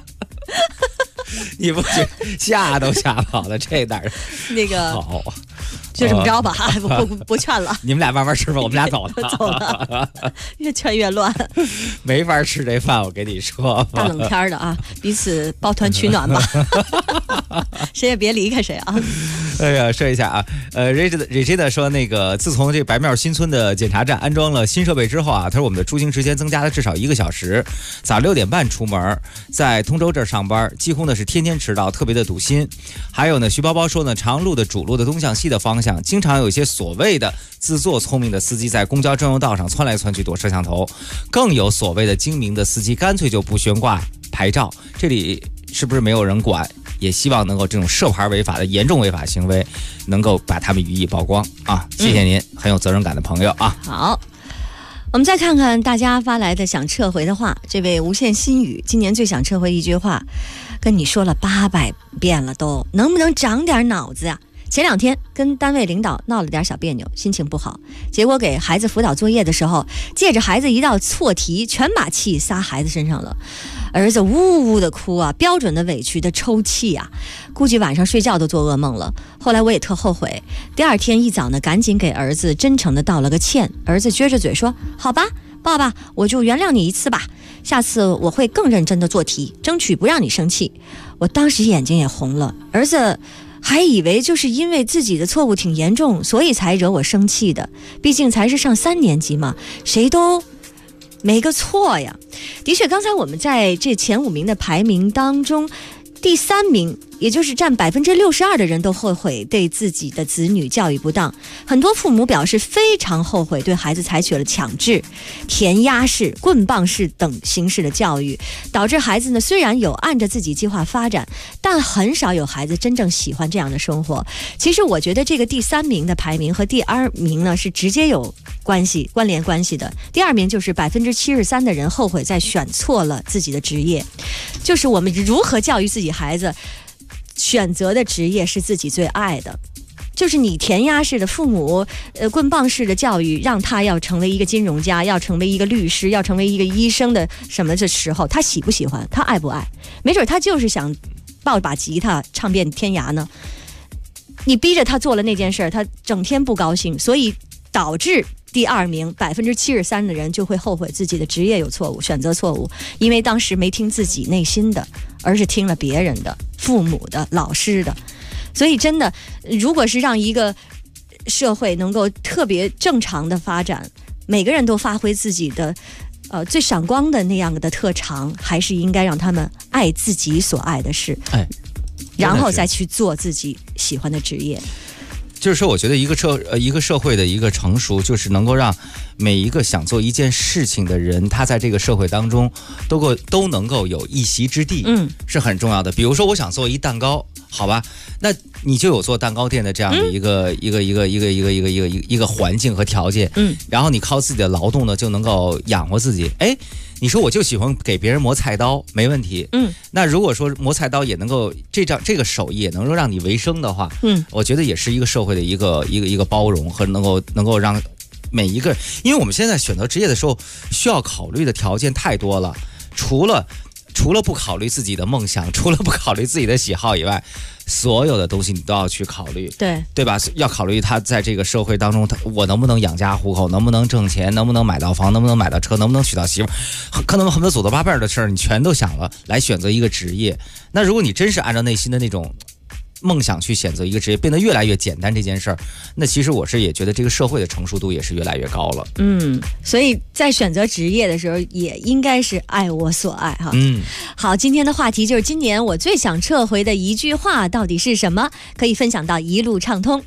你不觉吓都吓跑了？这哪儿
那个
好？
就这么着吧，不劝了。
你们俩慢慢吃吧，我们俩走了。
走了，越劝越乱，
没法吃这饭，我跟你说。
大冷天的啊，彼此抱团取暖吧，谁也别离开谁啊。
哎呀，说一下啊，Regina 说那个，自从这白庙新村的检查站安装了新设备之后啊，他说我们的出行时间增加了至少1个小时。早6点半出门，在通州这儿上班，几乎呢是天天迟到，特别的堵心。还有呢，徐包包说呢，长路的主路的东向西的方向，经常有一些所谓的自作聪明的司机在公交专用道上窜来窜去躲摄像头，更有所谓的精明的司机干脆就不悬挂牌照。这里是不是没有人管？也希望能够这种涉牌违法的严重违法行为能够把他们予以曝光啊！谢谢您，很有责任感的朋友啊。
好，我们再看看大家发来的想撤回的话。这位无限心语今年最想撤回一句话，跟你说了800遍了，都能不能长点脑子呀？前2天跟单位领导闹了点小别扭，心情不好，结果给孩子辅导作业的时候，借着孩子一道错题，全把气撒孩子身上了。儿子呜呜的哭啊，标准的委屈的抽泣啊，估计晚上睡觉都做噩梦了。后来我也特后悔，第2天一早呢，赶紧给儿子真诚的道了个歉。儿子撅着嘴说：“好吧，爸爸，我就原谅你一次吧，下次我会更认真的做题，争取不让你生气。”我当时眼睛也红了，儿子还以为就是因为自己的错误挺严重，所以才惹我生气的。毕竟才是上3年级嘛，谁都没个错呀。的确，刚才我们在这前5名的排名当中，第3名，也就是占62%的人都后悔对自己的子女教育不当。很多父母表示非常后悔对孩子采取了强制、填鸭式、棍棒式等形式的教育，导致孩子呢虽然有按着自己计划发展，但很少有孩子真正喜欢这样的生活。其实我觉得这个第3名的排名和第2名呢是直接有关联关系的。第2名就是73%的人后悔在选错了自己的职业，就是我们如何教育自己孩子选择的职业是自己最爱的。就是你填鸭式的父母棍棒式的教育，让他要成为一个金融家，要成为一个律师，要成为一个医生的什么的时候，他喜不喜欢，他爱不爱，没准他就是想抱把吉他唱遍天涯呢。你逼着他做了那件事，他整天不高兴，所以导致第2名73%的人就会后悔自己的职业有错误，选择错误，因为当时没听自己内心的，而是听了别人的、父母的、老师的。所以真的，如果是让一个社会能够特别正常的发展，每个人都发挥自己的最闪光的那样的特长，还是应该让他们爱自己所爱的事，然后再去做自己喜欢的职业。
就是说，我觉得一个社会的一个成熟，就是能够让每一个想做一件事情的人，他在这个社会当中都能够有一席之地，是很重要的。比如说，我想做一蛋糕，好吧，那你就有做蛋糕店的这样的一个环境和条件，然后你靠自己的劳动呢，就能够养活自己。哎，你说我就喜欢给别人磨菜刀，没问题。那如果说磨菜刀也能够这个手艺也能够让你为生的话，我觉得也是一个社会的一个包容和能够让每一个，因为我们现在选择职业的时候需要考虑的条件太多了，除了不考虑自己的梦想，除了不考虑自己的喜好以外，所有的东西你都要去考虑，对吧？要考虑他在这个社会当中，我能不能养家糊口，能不能挣钱，能不能买到房，能不能买到车，能不能娶到媳妇，可能很多走到八辈的事儿，你全都想了来选择一个职业。那如果你真是按照内心的那种梦想去选择一个职业，变得越来越简单这件事儿，那其实我是也觉得这个社会的成熟度也是越来越高了。
所以在选择职业的时候，也应该是爱我所爱哈。好，今天的话题就是今年我最想撤回的一句话到底是什么？可以分享到一路畅通。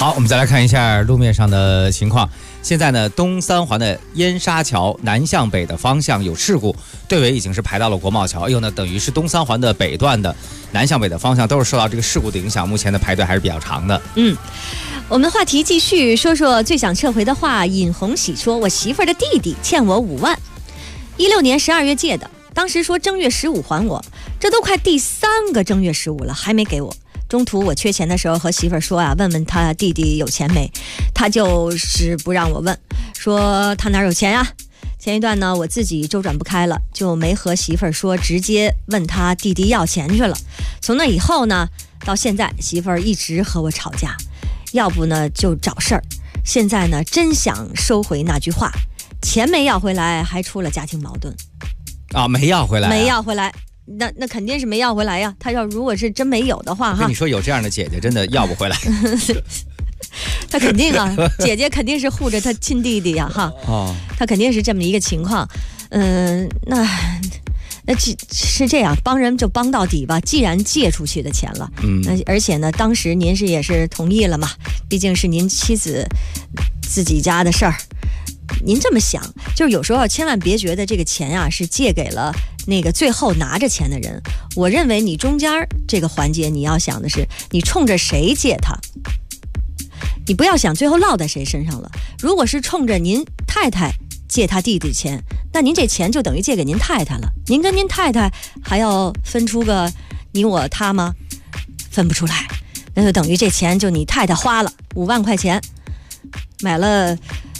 好，我们再来看一下路面上的情况。现在呢，东三环的燕沙桥南向北的方向有事故，队尾已经是排到了国贸桥。那等于是东三环的北段的南向北的方向都是受到这个事故的影响，目前的排队还是比较长的。
我们话题继续说说最想撤回的话。尹红喜说：“我媳妇儿的弟弟欠我5万，16年12月借的，当时说正月15还我，这都快第3个正月15了，还没给我。中途我缺钱的时候和媳妇儿说问问他弟弟有钱没，他就是不让我问，说他哪有钱呀。前一段呢，我自己周转不开了，就没和媳妇儿说，直接问他弟弟要钱去了。从那以后呢，到现在媳妇儿一直和我吵架，要不呢就找事儿。现在呢，真想收回那句话，钱没要回来，还出了家庭矛盾。
没要回来，
没要回来。那肯定是没要回来呀。他如果是真没有的话，
跟你说有这样的姐姐真的要不回来。
他肯定啊，姐姐肯定是护着他亲弟弟呀，他肯定是这么一个情况。那是这样，帮人就帮到底吧。既然借出去的钱了，而且呢，当时您也是同意了嘛，毕竟是您妻子自己家的事儿。您这么想，就是有时候千万别觉得这个钱啊是借给了那个最后拿着钱的人。我认为你中间这个环节，你要想的是你冲着谁借他，你不要想最后落在谁身上了。如果是冲着您太太借他弟弟钱，那您这钱就等于借给您太太了。您跟您太太还要分出个你我他吗？分不出来，那就等于这钱就你太太花了5万块钱，买了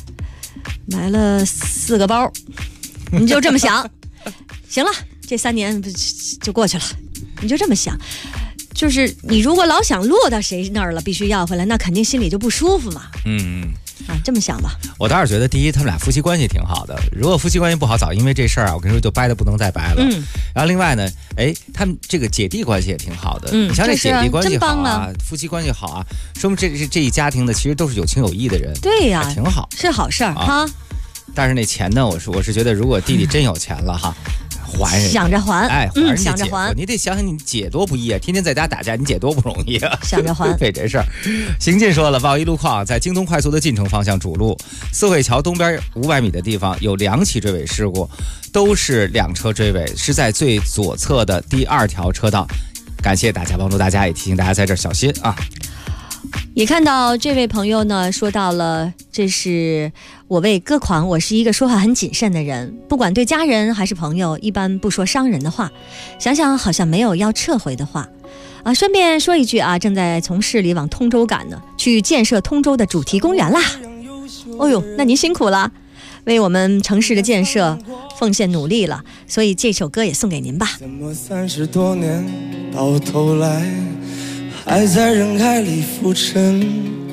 4个包，你就这么想。行了，这3年就过去了，你就这么想。就是你如果老想落到谁那儿了，必须要回来，那肯定心里就不舒服嘛。这么想吧。
我倒是觉得，第一，他们俩夫妻关系挺好的。如果夫妻关系不好，早因为这事儿我跟你说就掰得不能再掰了。然后另外呢，他们这个姐弟关系也挺好的。你像这姐弟关系好啊，夫妻关系好啊，说明这一家庭的其实都是有情有义的人。
对呀，
挺好，
是好事儿哈。
但是那钱呢，我是觉得，如果弟弟真有钱了还人，
想着还，
还人家
想着还，
你得想想你姐多不易啊！天天在家打架，你姐多不容易啊！
想着还，
费这事儿。行进说了，报一路况，在京东快速的进城方向主路四惠桥东边500米的地方有2起追尾事故，都是2车追尾，是在最左侧的第2条车道。感谢大家帮助大家，也提醒大家在这儿小心啊！
也看到这位朋友呢说到了，这是我为歌狂，我是一个说话很谨慎的人，不管对家人还是朋友，一般不说伤人的话。想想好像没有要撤回的话啊。顺便说一句啊，正在从市里往通州赶呢，去建设通州的主题公园啦。哦呦，那您辛苦了，为我们城市的建设奉献努力了，所以这首歌也送给您吧。
怎么30多年到头来还在人海里浮沉，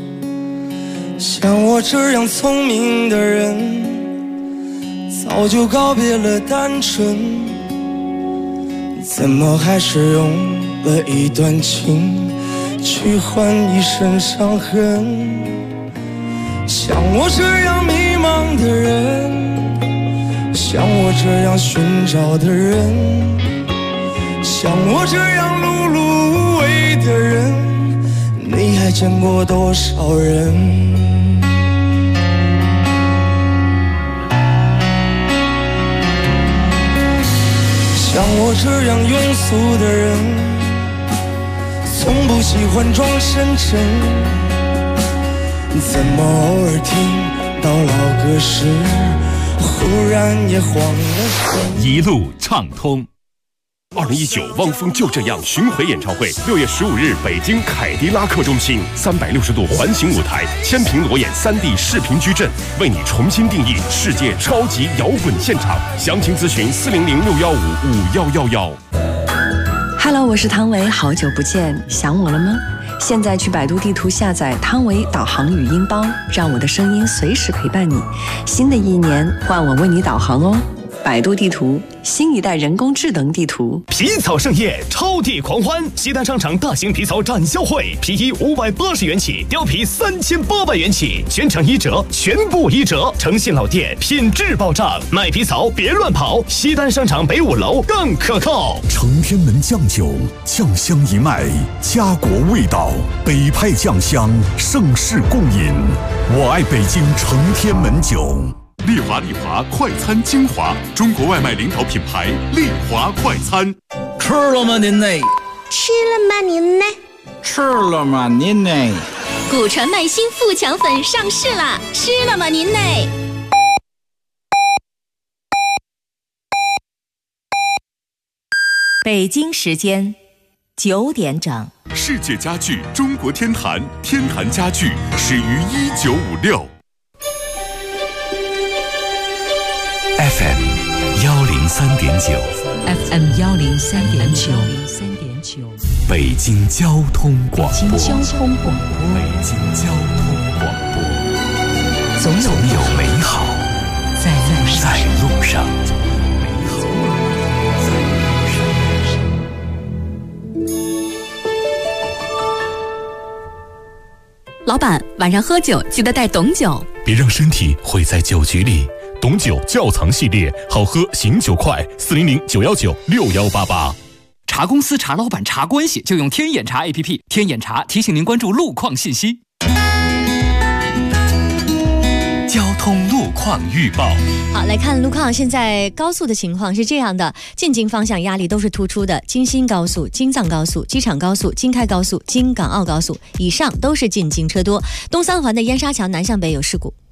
像我这样聪明的人早就告别了单纯，怎么还是用了一段情去换一身伤痕？像我这样迷茫的人，像我这样寻找的人，像我这样碌碌无为的人，你还见过多少人？像我这样庸俗的人，从不喜欢装深沉，怎么偶尔听到老歌时，忽然也慌了神？
一路畅通。
2019汪峰就这样巡回演唱会，6月15日北京凯迪拉克中心，360度环形舞台，千屏裸眼3D 视频矩阵，为你重新定义世界超级摇滚现场。详情咨询400-615-5111。
Hello， 我是汤唯，好久不见，想我了吗？现在去百度地图下载汤唯导航语音包，让我的声音随时陪伴你。新的一年，换我为你导航哦。 百度地图，新一代人工智能地图。
皮草盛宴，超地狂欢！西单商场大型皮草展销会，皮衣580元起，貂皮3800元起，全场1折，全部1折。诚信老店，品质保障，卖皮草别乱跑。西单商场北5楼更可靠。
承天门酱酒，酱香一脉，家国味道，北派酱香，盛世共饮。我爱北京承天门酒。
丽华快餐精华，中国外卖领导品牌丽华快餐。
吃了吗您呢？
吃了吗您呢？
吃了吗您呢？
古传麦新富强粉上市啦！吃了吗您呢？
北京时间9点整。
世界家具中国天坛，天坛家具始于1956。
FM 103.9
FM 103.9
北京交通广播。
北京交通广播。总有美好在路上。
老板，晚上喝酒记得带董酒，
别让身体毁在酒局里。董酒窖藏系列，好喝醒酒快，400-919-6188。
查公司、查老板、查关系，就用天眼查 APP。天眼查提醒您关注路况信息。
交通路况预报。
好，来看路况。现在高速的情况是这样的：进京方向压力都是突出的，京新高速、京藏高速、机场高速、京开高速、京港澳高速以上都是进京车多。东三环的燕莎桥南向北有事故。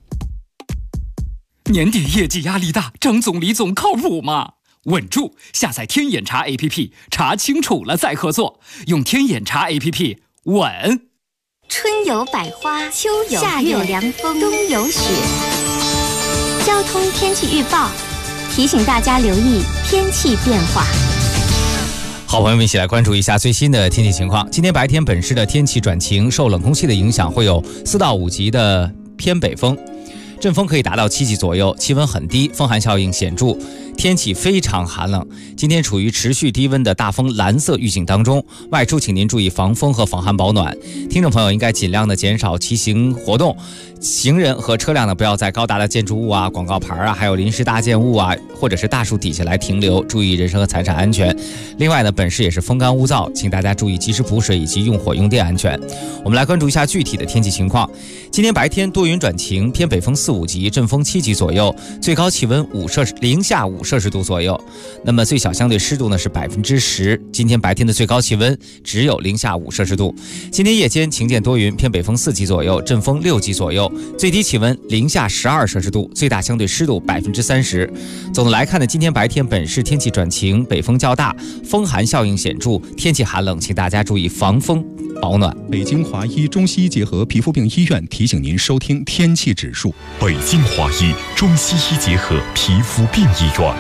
年底业绩压力大，张总、李总靠谱吗？稳住！下载天眼查 APP， 查清楚了再合作。用天眼查 APP， 稳。
春有百花，秋有夏有凉风，冬有雪。交通天气预报提醒大家留意天气变化。
好朋友们，一起来关注一下最新的天气情况。今天白天本市的天气转晴，受冷空气的影响，会有4到5级的偏北风。阵风可以达到7级左右，气温很低，风寒效应显著，天气非常寒冷。今天处于持续低温的大风蓝色预警当中，外出请您注意防风和防寒保暖。听众朋友应该尽量的减少骑行活动，行人和车辆呢不要在高大的建筑物啊、广告牌啊，还有临时搭建物啊，或者是大树底下来停留，注意人身和财产安全。另外呢，本市也是风干物燥，请大家注意及时补水以及用火用电安全。我们来关注一下具体的天气情况。今天白天多云转晴，偏北风4、5级，阵风7级左右，最高气温零下5摄氏度左右。那么最小相对湿度呢是10%。今天白天的最高气温只有零下5摄氏度。今天夜间晴间多云，偏北风4级左右，阵风6级左右，最低气温零下12摄氏度，最大相对湿度30%。总的来看呢，今天白天本市天气转晴，北风较大，风寒效应显著，天气寒冷，请大家注意防风保暖。
北京华医中西医结合皮肤病医院提醒您收听天气指数。
北京华医中西医结合皮肤病医院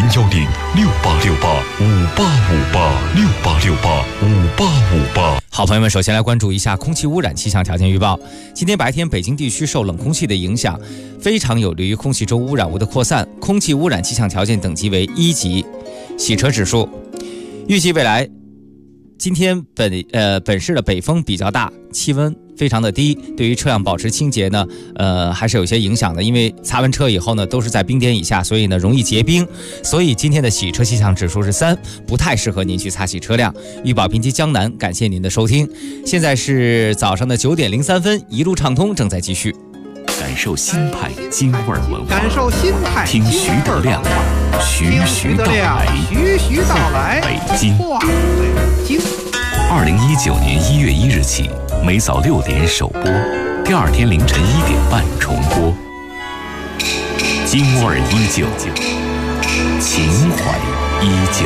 ，010-6868-5858，6868-5858。
好朋友们，首先来关注一下空气污染气象条件预报。今天白天北京地区受冷空气的影响，非常有利于空气中污染物的扩散，空气污染气象条件等级为1级。洗车指数，预计未来今天本市的北风比较大，气温非常的低，对于车辆保持清洁呢，还是有些影响的。因为擦完车以后呢，都是在冰点以下，所以呢容易结冰。所以今天的洗车气象指数是3，不太适合您去擦洗车辆。预报评级江南，感谢您的收听。现在是早上的9点03分，一路畅通正在继续。
感受新派京味文化，
感受新派
听徐德亮徐到来，北京。2019年1月1日起，每早6点首播，第2天凌晨1点半重播。京味依旧，情怀依旧。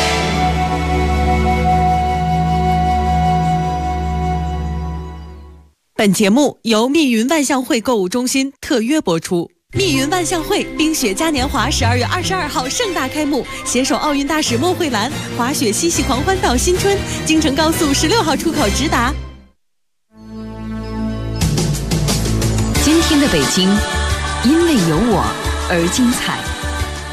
本节目由密云万象汇购物中心特约播出。密云万象汇冰雪嘉年华12月22号盛大开幕，携手奥运大使莫慧兰，滑雪嬉戏狂欢到新春，京承高速16号出口直达。
今天的北京，因为有我而精彩。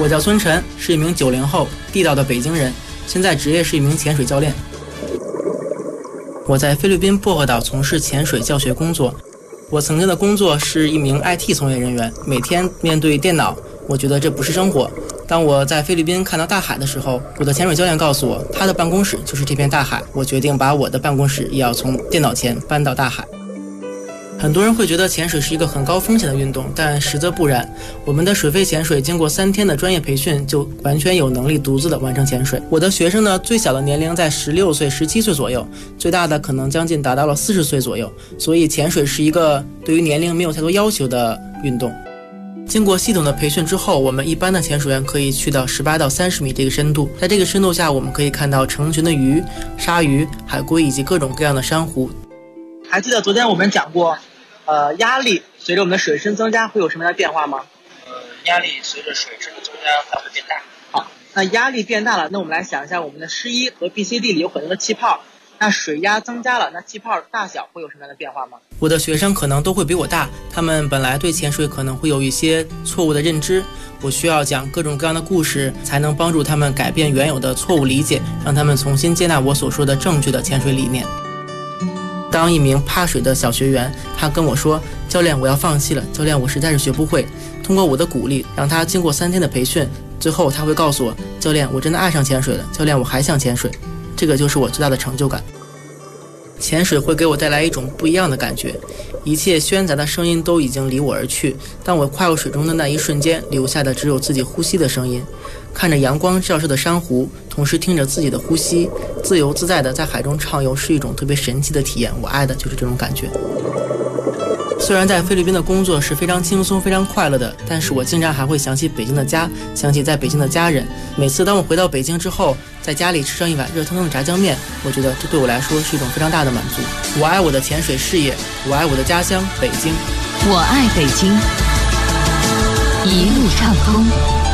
我叫孙晨，是一名90后地道的北京人，现在职业是一名潜水教练。我在菲律宾薄荷岛从事潜水教学工作。我曾经的工作是一名 IT 从业人员，每天面对电脑，我觉得这不是生活。当我在菲律宾看到大海的时候，我的潜水教练告诉我，他的办公室就是这片大海。我决定把我的办公室也要从电脑前搬到大海。很多人会觉得潜水是一个很高风险的运动，但实则不然。我们的水肺潜水经过3天的专业培训，就完全有能力独自的完成潜水。我的学生呢，最小的年龄在16岁、17岁左右，最大的可能将近达到了40岁左右。所以潜水是一个对于年龄没有太多要求的运动。经过系统的培训之后，我们一般的潜水员可以去到18到30米这个深度，在这个深度下，我们可以看到成群的鱼、鲨鱼、海龟以及各种各样的珊瑚。还记得昨天我们讲过压力随着我们的水深增加会有什么样的变化吗？
压力随着水深的增加它会变大。
好，那压力变大了，那我们来想一下，我们的湿衣和 BCD 里有很多的气泡，那水压增加了，那气泡大小会有什么样的变化吗？我的学生可能都会比我大，他们本来对潜水可能会有一些错误的认知，我需要讲各种各样的故事，才能帮助他们改变原有的错误理解，让他们重新接纳我所说的正确的潜水理念。当一名怕水的小学员，他跟我说，教练我要放弃了，教练我实在是学不会。通过我的鼓励，让他经过3天的培训，最后他会告诉我，教练我真的爱上潜水了，教练我还想潜水。这个就是我最大的成就感。潜水会给我带来一种不一样的感觉，一切喧杂的声音都已经离我而去，当我跨入水中的那一瞬间，留下的只有自己呼吸的声音。看着阳光照射的珊瑚，同时听着自己的呼吸，自由自在的在海中畅游，是一种特别神奇的体验。我爱的就是这种感觉。虽然在菲律宾的工作是非常轻松非常快乐的，但是我经常还会想起北京的家，想起在北京的家人。每次当我回到北京之后，在家里吃上一碗热腾腾的炸酱面，我觉得这对我来说是一种非常大的满足。我爱我的潜水事业，我爱我的家乡北京，
我爱北京，一路畅通，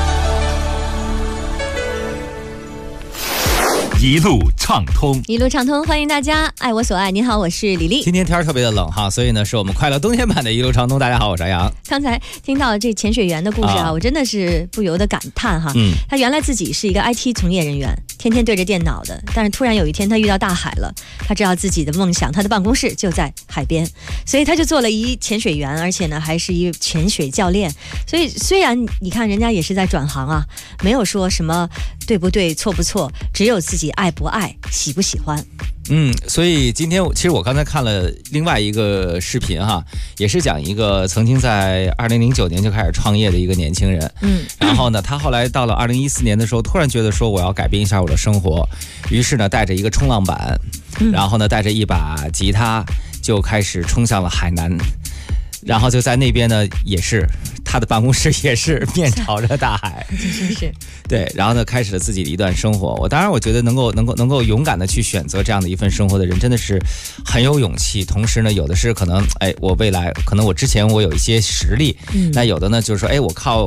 一路畅通，
一路畅通，欢迎大家爱我所爱。你好，我是李丽。
今天天特别的冷哈，所以呢是我们快乐冬天版的一路畅通。大家好，我是杨。
刚才听到这潜水员的故事啊，我真的是不由得感叹哈。他原来自己是一个 IT 从业人员，天天对着电脑的，但是突然有一天他遇到大海了，他知道自己的梦想，他的办公室就在海边，所以他就做了一潜水员，而且呢还是一潜水教练。所以虽然你看人家也是在转行啊，没有说什么对不对错不错，只有自己爱不爱喜不喜欢。
所以今天其实我刚才看了另外一个视频哈，也是讲一个曾经在2009年就开始创业的一个年轻人。然后呢他后来到了2014年的时候，突然觉得说我要改变一下我的生活，于是呢带着一个冲浪板，然后呢带着一把吉他，就开始冲向了海南。然后就在那边呢，也是他的办公室也是面朝着大海，
是
对，然后呢开始了自己的一段生活。我觉得能够勇敢的去选择这样的一份生活的人，真的是很有勇气。同时呢，有的是可能我未来可能我之前我有一些实力，那有的呢就是说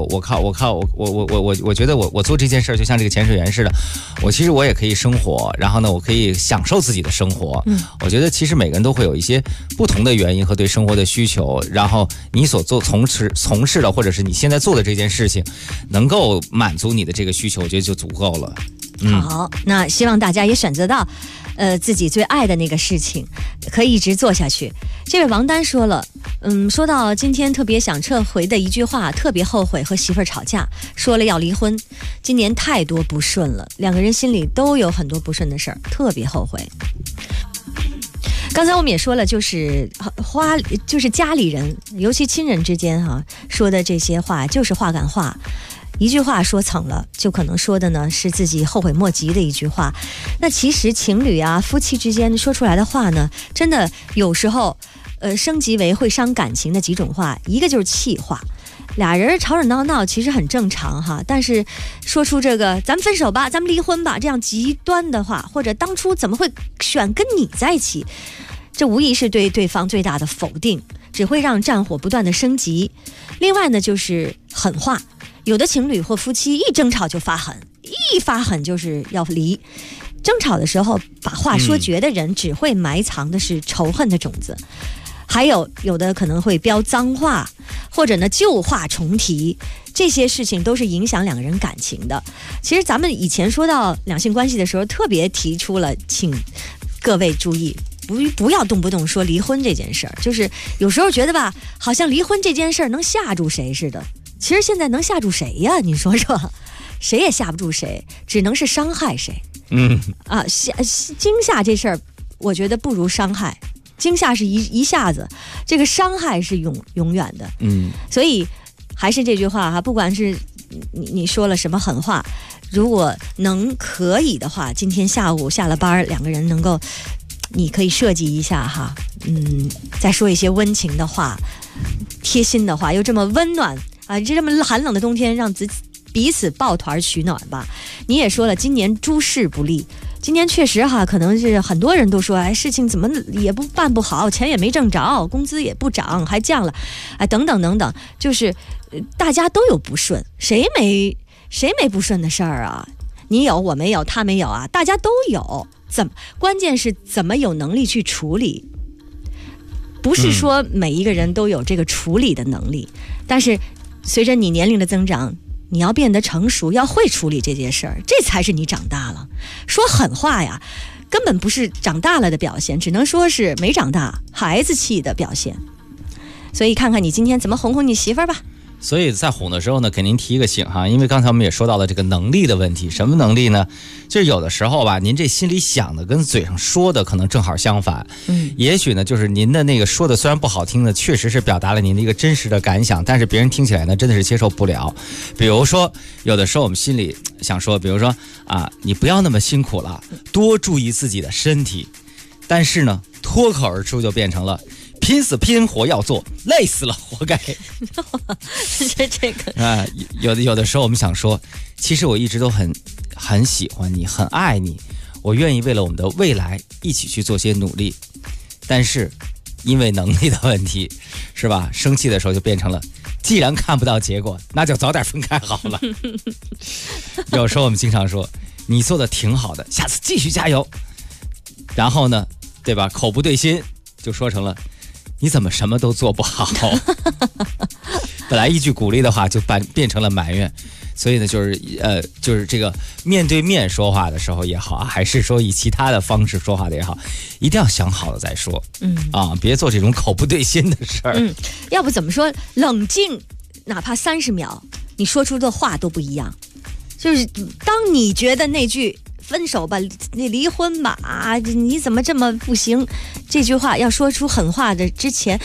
我觉得我做这件事就像这个潜水员似的，其实我也可以生活，然后呢我可以享受自己的生活。我觉得其实每个人都会有一些不同的原因和对生活的需求，然后你所从事的或者是你现在做的这件事情能够满足你的这个需求，我觉得就足够了。
好，那希望大家也选择到自己最爱的那个事情，可以一直做下去。这位王丹说了，说到今天特别想撤回的一句话，特别后悔和媳妇儿吵架，说了要离婚。今年太多不顺了，两个人心里都有很多不顺的事儿，特别后悔。刚才我们也说了，就是家里人，尤其亲人之间说的这些话，就是话赶话。一句话说蹭了，就可能说的呢是自己后悔莫及的一句话。那其实情侣啊、夫妻之间说出来的话呢，真的有时候升级为会伤感情的几种话，一个就是气话。俩人吵吵闹闹其实很正常哈，但是说出这个咱们分手吧，咱们离婚吧，这样极端的话，或者当初怎么会选跟你在一起，这无疑是对对方最大的否定，只会让战火不断的升级。另外呢就是狠话，有的情侣或夫妻一争吵就发狠，一发狠就是要离。争吵的时候把话说绝的人，只会埋藏的是仇恨的种子。还有的可能会飙脏话，或者呢旧话重提， 这些事情都是影响两个人感情的。其实咱们以前说到两性关系的时候，特别提出了，请各位注意，不要动不动说离婚这件事儿。就是有时候觉得吧，好像离婚这件事儿能吓住谁似的。其实现在能吓住谁呀？你说说，谁也吓不住谁，只能是伤害谁。惊吓这事儿，我觉得不如伤害。惊吓是一下子，这个伤害是永远的。所以还是这句话哈，不管是你说了什么狠话，如果可以的话，今天下午下了班，两个人能够，你可以设计一下哈，再说一些温情的话、贴心的话，又这么温暖啊，这么寒冷的冬天，让彼此抱团取暖吧。你也说了，今年诸事不利。今年确实哈，可能是很多人都说，哎，事情怎么也办不好，钱也没挣着，工资也不涨，还降了，哎，等等等等，就是大家都有不顺，谁没不顺的事儿啊？你有，我没有，他没有啊，大家都有。关键是怎么有能力去处理？不是说每一个人都有这个处理的能力，但是随着你年龄的增长，你要变得成熟，要会处理这件事儿，这才是你长大了。说狠话呀，根本不是长大了的表现，只能说是没长大，孩子气的表现。所以看看你今天怎么哄你媳妇儿吧。
所以在哄的时候呢，给您提一个醒哈，因为刚才我们也说到了这个能力的问题。什么能力呢？就是有的时候吧，您这心里想的跟嘴上说的可能正好相反。也许呢，就是您的那个说的虽然不好听呢，确实是表达了您的一个真实的感想，但是别人听起来呢，真的是接受不了。比如说，有的时候我们心里想说，比如说啊，你不要那么辛苦了，多注意自己的身体。但是呢，脱口而出就变成了拼死拼活要做，累死了活该。
这个
啊，有的时候我们想说，其实我一直都很喜欢你，很爱你，我愿意为了我们的未来一起去做些努力。但是因为能力的问题，是吧？生气的时候就变成了，既然看不到结果，那就早点分开好了。有时候我们经常说，你做的挺好的，下次继续加油。然后呢，对吧？口不对心，就说成了，你怎么什么都做不好？本来一句鼓励的话就变成了埋怨。所以呢，就是这个面对面说话的时候也好啊，还是说以其他的方式说话的也好，一定要想好了再说。别做这种口不对心的事儿。
要不怎么说冷静，哪怕30秒，你说出的话都不一样。就是当你觉得那句分手吧，你离婚吧，啊，你怎么这么不行？这句话要说出狠话的之前，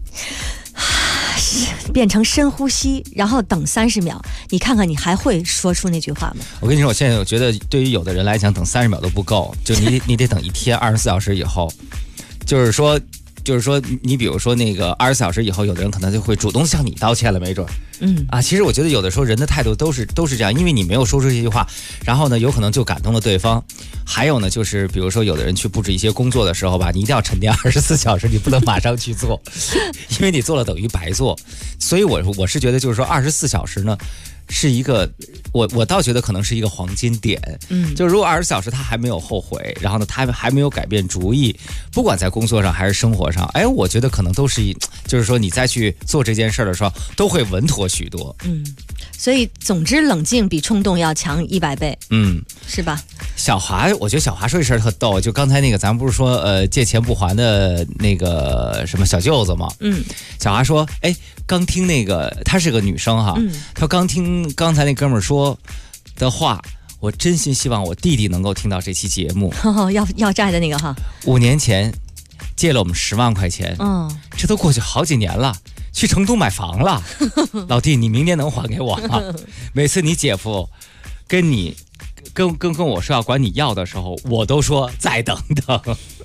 变成深呼吸，然后等30秒，你看看你还会说出那句话吗？
我跟你说，我现在觉得对于有的人来讲，等30秒都不够，就你得等1天24小时以后，就是说，你比如说那个24小时以后，有的人可能就会主动向你道歉了，没准。其实我觉得有的时候人的态度都是这样，因为你没有说出这句话，然后呢，有可能就感动了对方。还有呢，就是比如说有的人去布置一些工作的时候吧，你一定要沉淀24小时，你不能马上去做，因为你做了等于白做。所以我是觉得就是说24小时呢，是一个我倒觉得可能是一个黄金点。就如果24小时他还没有后悔，然后呢他还没有改变主意，不管在工作上还是生活上，我觉得可能都是就是说你再去做这件事的时候都会稳妥许多。
所以总之冷静比冲动要强100倍。是吧？
小华，我觉得小华说这事儿特逗，就刚才那个咱们不是说借钱不还的那个什么小舅子吗？小华说，刚听那个，她是个女生哈，她刚听刚才那哥们儿说的话，我真心希望我弟弟能够听到这期节目。
要债的那个哈
，5年前借了我们10万块钱，这都过去好几年了，去成都买房了。老弟，你明年能还给我吗？每次你姐夫跟我说要管你要的时候，我都说再等等。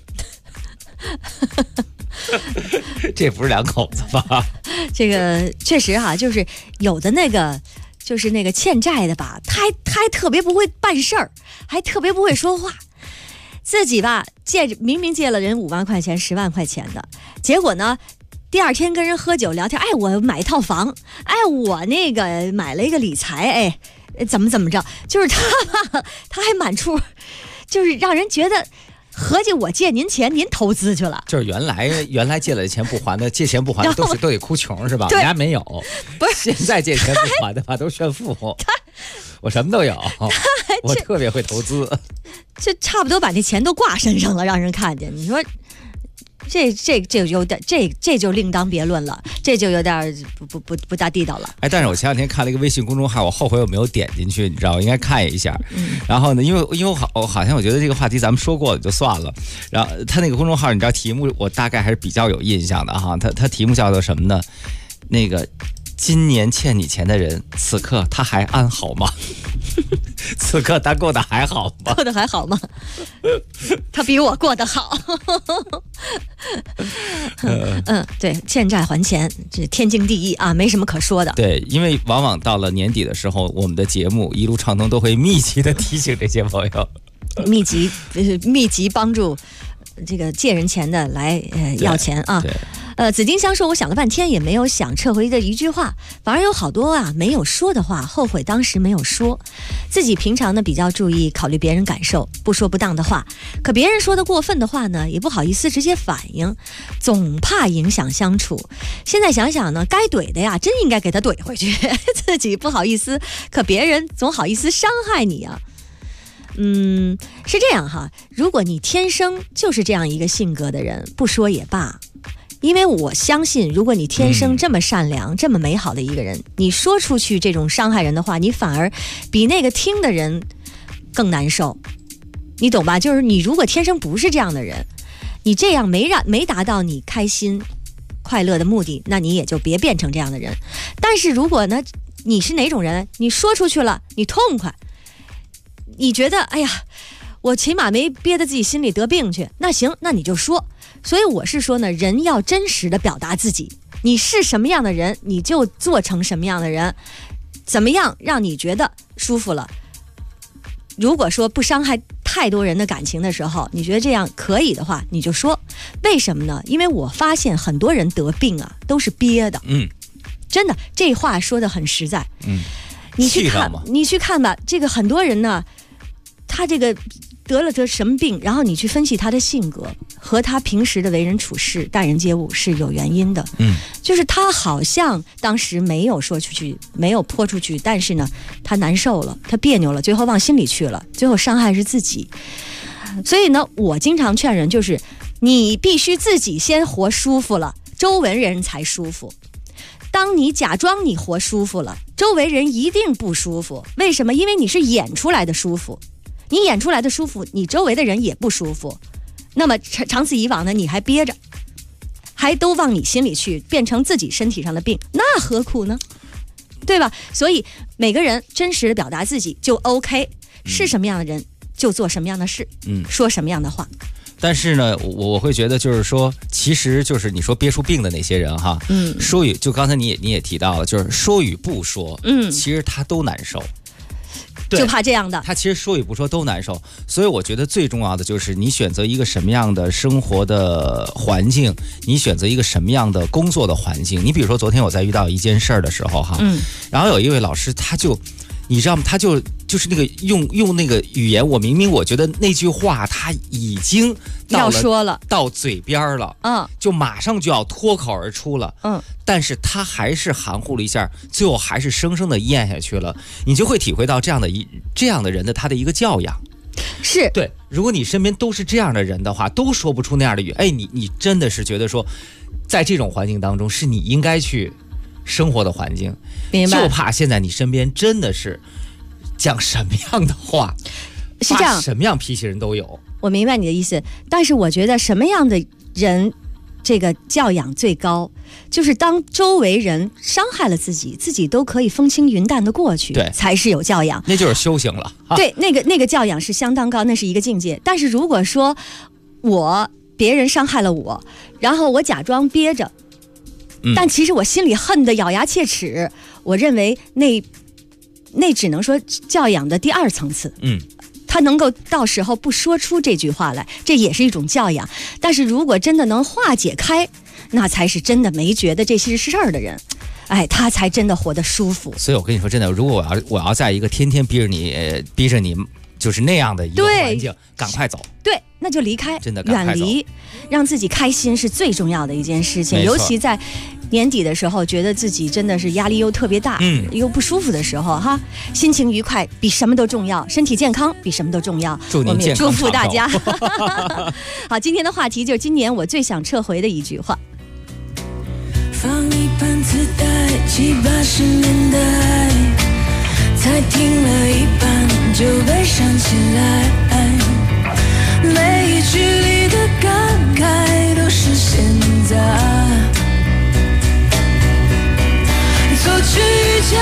这不是两口子吧？
这个确实哈，就是有的那个，就是那个欠债的吧，他还特别不会办事儿，还特别不会说话。自己吧明明借了人5万块钱、10万块钱的，结果呢，第二天跟人喝酒聊天，我买一套房，我那个买了一个理财，怎么着，就是他还满处，就是让人觉得合计我借您钱，您投资去了。
就是原来借了钱不还的，借钱不还的都得哭穷是吧？人家没有，
不是
现在借钱不还的话都炫富。我什么都有，我特别会投资。
这差不多把那钱都挂身上了，让人看见。你说。这有点，这就另当别论了，这就有点不大地道了。
哎，但是我前两天看了一个微信公众号，我后悔我没有点进去，你知道，我应该看一下。然后呢，因为我好像我觉得这个话题咱们说过了就算了。然后他那个公众号，你知道题目我大概还是比较有印象的哈。他题目叫做什么呢？那个今年欠你钱的人，此刻他还安好吗？此刻他过得还好吗？
过得还好吗？他比我过得好。对，欠债还钱，这天经地义啊，没什么可说的。
对，因为往往到了年底的时候，我们的节目一路畅通都会密集的提醒这些朋友，密
集帮助这个借人钱的来要钱啊。紫金香说，我想了半天也没有想撤回的一句话，反而有好多啊没有说的话，后悔当时没有说。自己平常呢比较注意考虑别人感受，不说不当的话，可别人说的过分的话呢，也不好意思直接反应，总怕影响相处。现在想想呢，该怼的呀，真应该给他怼回去。自己不好意思，可别人总好意思伤害你啊。是这样哈，如果你天生就是这样一个性格的人，不说也罢。因为我相信，如果你天生这么善良、这么美好的一个人，你说出去这种伤害人的话，你反而比那个听的人更难受，你懂吧？就是你如果天生不是这样的人，你这样没达到你开心快乐的目的，那你也就别变成这样的人。但是如果呢，你是哪种人？你说出去了，你痛快，你觉得哎呀，我起码没憋得自己心里得病去，那行，那你就说。所以我是说呢，人要真实的表达自己，你是什么样的人，你就做成什么样的人，怎么样让你觉得舒服了。如果说不伤害太多人的感情的时候，你觉得这样可以的话，你就说。为什么呢？因为我发现很多人得病啊，都是憋的。真的，这话说得很实在。你去看吧，这个很多人呢，他这个得了什么病，然后你去分析他的性格和他平时的为人处事、待人接物是有原因的。就是他好像当时没有说出去，没有泼出去，但是呢，他难受了，他别扭了，最后往心里去了，最后伤害是自己。所以呢，我经常劝人，就是你必须自己先活舒服了，周围人才舒服。当你假装你活舒服了，周围人一定不舒服。为什么？因为你是演出来的舒服，你演出来的舒服，你周围的人也不舒服。那么长此以往呢，你还憋着，还都往你心里去，变成自己身体上的病，那何苦呢？对吧？所以每个人真实的表达自己就 OK， 是什么样的人就做什么样的事，说什么样的话。
但是呢，我会觉得就是说，其实就是你说憋出病的那些人哈，说与就刚才你也提到了，就是说与不说，其实他都难受。
就怕这样的，
他其实说与不说都难受，所以我觉得最重要的就是你选择一个什么样的生活的环境，你选择一个什么样的工作的环境。你比如说昨天我在遇到一件事儿的时候哈，然后有一位老师他就你知道吗？他就是那个用那个语言，我觉得那句话他已经
要说了，
到嘴边了，就马上就要脱口而出了，但是他还是含糊了一下，最后还是生生的咽下去了。你就会体会到这样的人的他的一个教养。
是
对，如果你身边都是这样的人的话，都说不出那样的语，你真的是觉得说，在这种环境当中是你应该去生活的环境，
明白？
就怕现在你身边真的是讲什么样的话，
是这样，
什么样脾气人都有。
我明白你的意思，但是我觉得什么样的人这个教养最高，就是当周围人伤害了自己，自己都可以风轻云淡的过去，
对，
才是有教养，
那就是修行了。
对，那个教养是相当高，那是一个境界。但是如果说别人伤害了我，然后我假装憋着，但其实我心里恨得咬牙切齿，我认为那只能说教养的第二层次。他能够到时候不说出这句话来，这也是一种教养。但是如果真的能化解开，那才是真的没觉得这些事儿的人，他才真的活得舒服。
所以我跟你说真的，如果我要在一个天天逼着你就是那样的一个环境，赶快走。
对，那就离开，
真的远
离，让自己开心是最重要的一件事情。尤其在年底的时候，觉得自己真的是压力又特别大，又不舒服的时候哈，心情愉快比什么都重要，身体健康比什么都重要。
祝您健康
祝福大家。好，今天的话题就是今年我最想撤回的一句话。
放一盘磁带，70、80年代，才听了一半就被想起来，每一句里的感慨都是现在。作曲家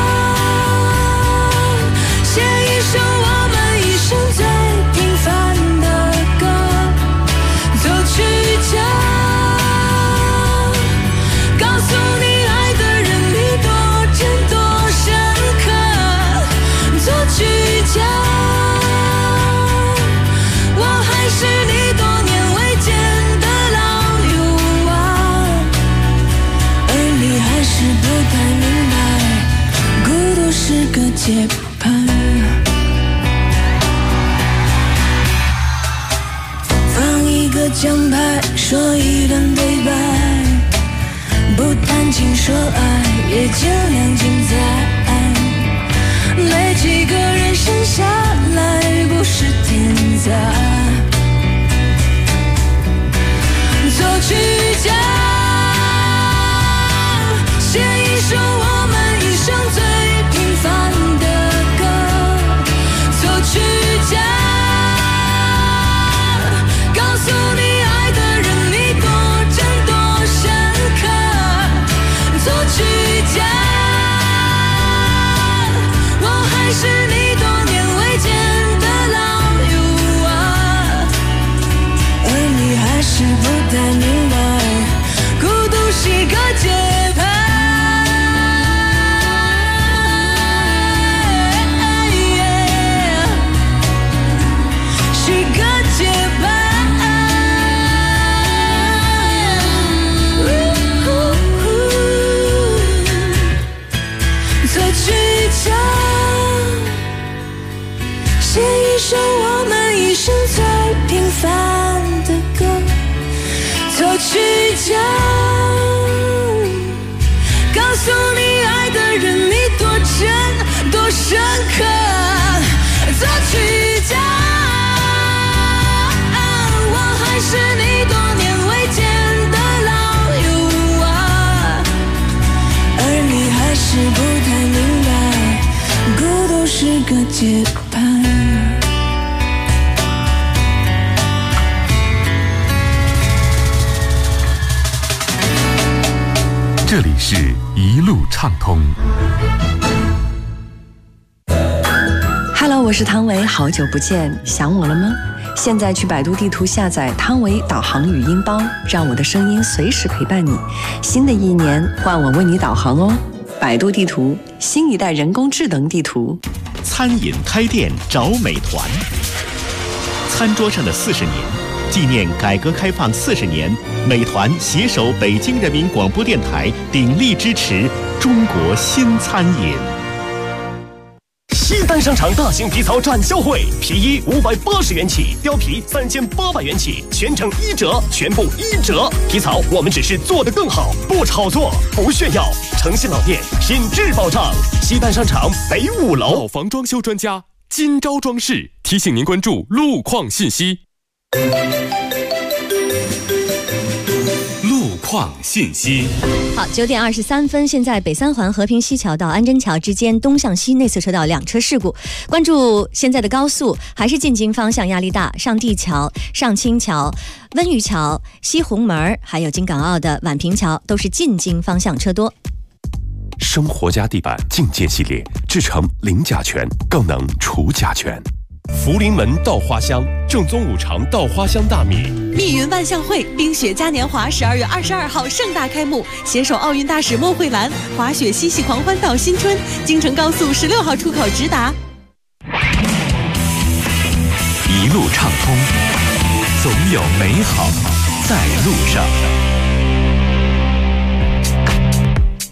写一首我们一生最平凡的歌，作曲家告诉你爱的人你多真多深刻，作曲家我还是你多年未见的老友啊，而你还是不太明白孤独是个节拍，放一个奖牌说一段对白，不谈情说爱也尽量精彩，没几个人生下来不是天才，作曲家写一首我们一生最平凡的歌，作曲家告诉你爱的人你多真多深刻，作曲家我还是你多年未见的老友啊，而你还是不太明白孤独是个节拍，是个节拍，作曲家写一首我们一生最平凡的歌，作曲家告诉你爱的人你多真多深刻，作曲家我还是你多年未见的老友啊，而你还是不太明白孤独是个节拍。
这里是一路畅通。
Hello， 我是汤唯，好久不见，想我了吗？现在去百度地图下载汤唯导航语音包，让我的声音随时陪伴你。新的一年，换我为你导航哦。百度地图，新一代人工智能地图。
餐饮开店找美团，餐桌上的40年。纪念改革开放40年，美团携手北京人民广播电台鼎力支持中国新餐饮。
西单商场大型皮草展销会，皮衣580元起，貂皮3800元起，全程1折，全部1折。皮草我们只是做得更好，不炒作，不炫耀。诚信老店，品质保障。西单商场北5楼。
老房装修专家金招装饰提醒您关注路况信息。
路况信息。
好，9点23分，现在北三环和平西桥到安贞桥之间东向西内侧车道2车事故。关注现在的高速，还是进京方向压力大，上地桥、上清桥、温榆桥、西红门，还有京港澳的宛平桥都是进京方向车多。
生活家地板净健系列，制成零甲醛，更能除甲醛。福临门稻花香，正宗五常稻花香大米。
密云万象汇冰雪嘉年华12月22号盛大开幕，携手奥运大使莫慧兰，滑雪嬉戏狂欢到新春，京承高速16号出口直达。
一路畅通，总有美好在路上。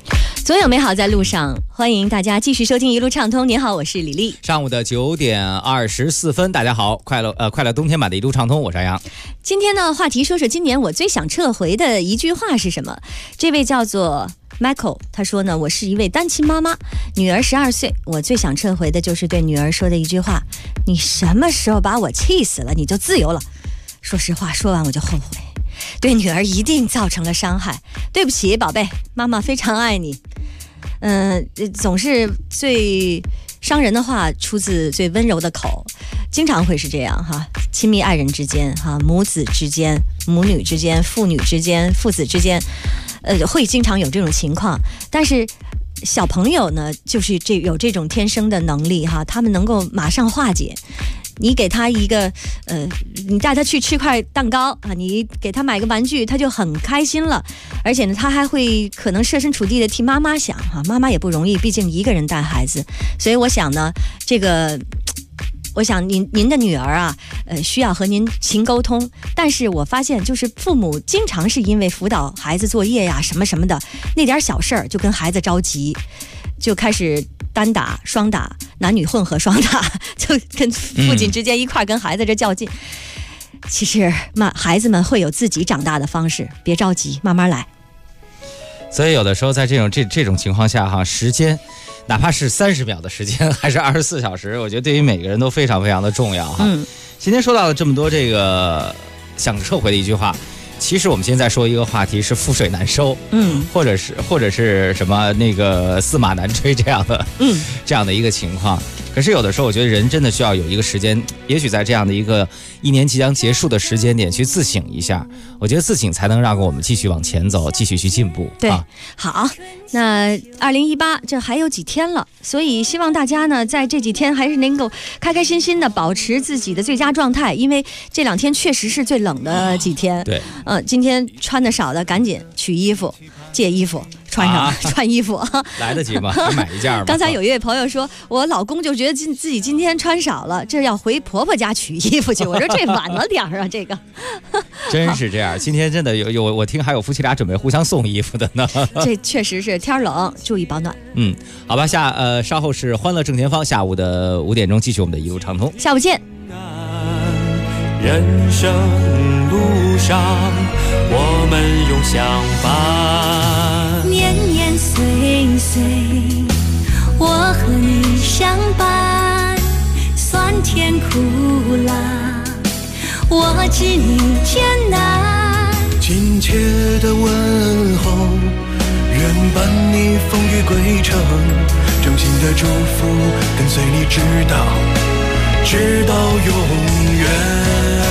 总有美好在路上，欢迎大家继续收听一路畅通。您好，我是李丽。
上午的9点24分，大家好，快乐冬天版的一路畅通，我是杨洋。
今天呢，话题说说今年我最想撤回的一句话是什么？这位叫做 Michael， 他说呢，我是一位单亲妈妈，女儿12岁，我最想撤回的就是对女儿说的一句话：你什么时候把我气死了，你就自由了。说实话，说完我就后悔，对女儿一定造成了伤害，对不起，宝贝，妈妈非常爱你。总是最伤人的话出自最温柔的口，经常会是这样哈，亲密爱人之间哈，母子之间、母女之间、父女之间、父子之间，会经常有这种情况。但是小朋友呢，就是有这种天生的能力哈，他们能够马上化解。你给他一个你带他去吃块蛋糕啊，你给他买个玩具，他就很开心了。而且呢，他还会可能设身处地的替妈妈想哈，妈妈也不容易，毕竟一个人带孩子。所以我想呢，我想您的女儿啊，需要和您勤沟通。但是我发现，就是父母经常是因为辅导孩子作业呀什么什么的那点小事儿，就跟孩子着急，就开始单打、双打、男女混合双打，就跟父亲之间一块跟孩子这较劲。其实孩子们会有自己长大的方式，别着急，慢慢来。
所以有的时候在这种情况下哈，时间哪怕是30秒的时间，还是24小时，我觉得对于每个人都非常非常的重要哈。今天说到了这么多这个想撤回的一句话，其实我们现在说一个话题是覆水难收，或者是什么那个驷马难追这样的一个情况。可是有的时候我觉得人真的需要有一个时间，也许在这样的一年即将结束的时间点去自省一下，我觉得自省才能让我们继续往前走，继续去进步。
对，好，那2018这还有几天了，所以希望大家呢在这几天还是能够开开心心的保持自己的最佳状态，因为这2天确实是最冷的几天。
对，
今天穿的少的赶紧取衣服、借衣服穿上，穿衣服
来得及吗？买一件吗？
刚才有一位朋友说，我老公就觉得自己今天穿少了，这要回婆婆家取衣服去。我说这晚了点啊，这个
真是这样。今天真的有我听还有夫妻俩准备互相送衣服的呢。
这确实是天冷，注意保暖。
好吧，稍后是欢乐正前方，下午的5点钟继续我们的一路畅通。
下午见。
人生路上，我们永相伴。
年年岁岁，我和你相伴。酸甜苦辣，我知你艰难。
亲切的问候，愿伴你风雨归程。衷心的祝福，跟随你直到永远。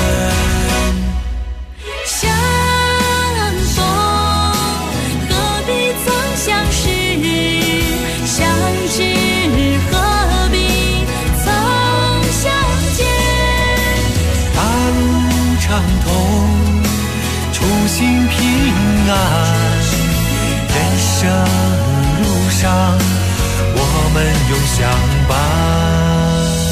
相逢何必曾相识，相知何必曾相见。
大路畅通，初心平安。人生路上，我们永相伴。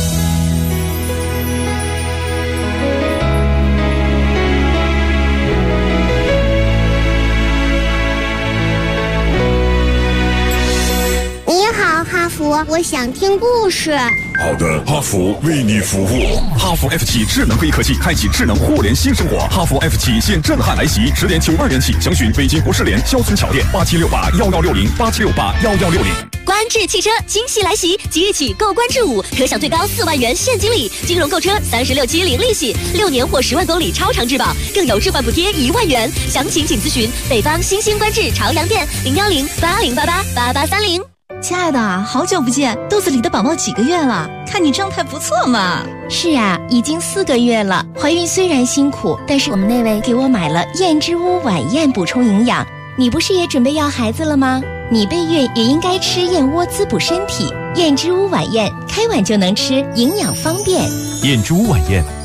哈佛，我想听故事。
好的，哈佛为你服务。哈佛 F7智能会议科技，开启智能互联新生活。哈佛 F7现震撼来袭，10.92元起，详询北京国士联肖村桥店8768116087681160。
观致汽车惊喜来袭，即日起购观致5可享最高4万元现金礼，金融购车36期零利息，6年或10万公里超长质保，更有置换补贴1万元。详情请咨询北方新兴观致朝阳店01080888830。
亲爱的，好久不见，肚子里的宝宝几个月了？看你状态不错嘛。
是啊，已经4个月了。怀孕虽然辛苦，但是我们那位给我买了燕之屋晚宴补充营养。你不是也准备要孩子了吗？你备孕也应该吃燕窝滋补身体。燕之屋晚宴，开碗就能吃，营养方便。
燕之屋晚宴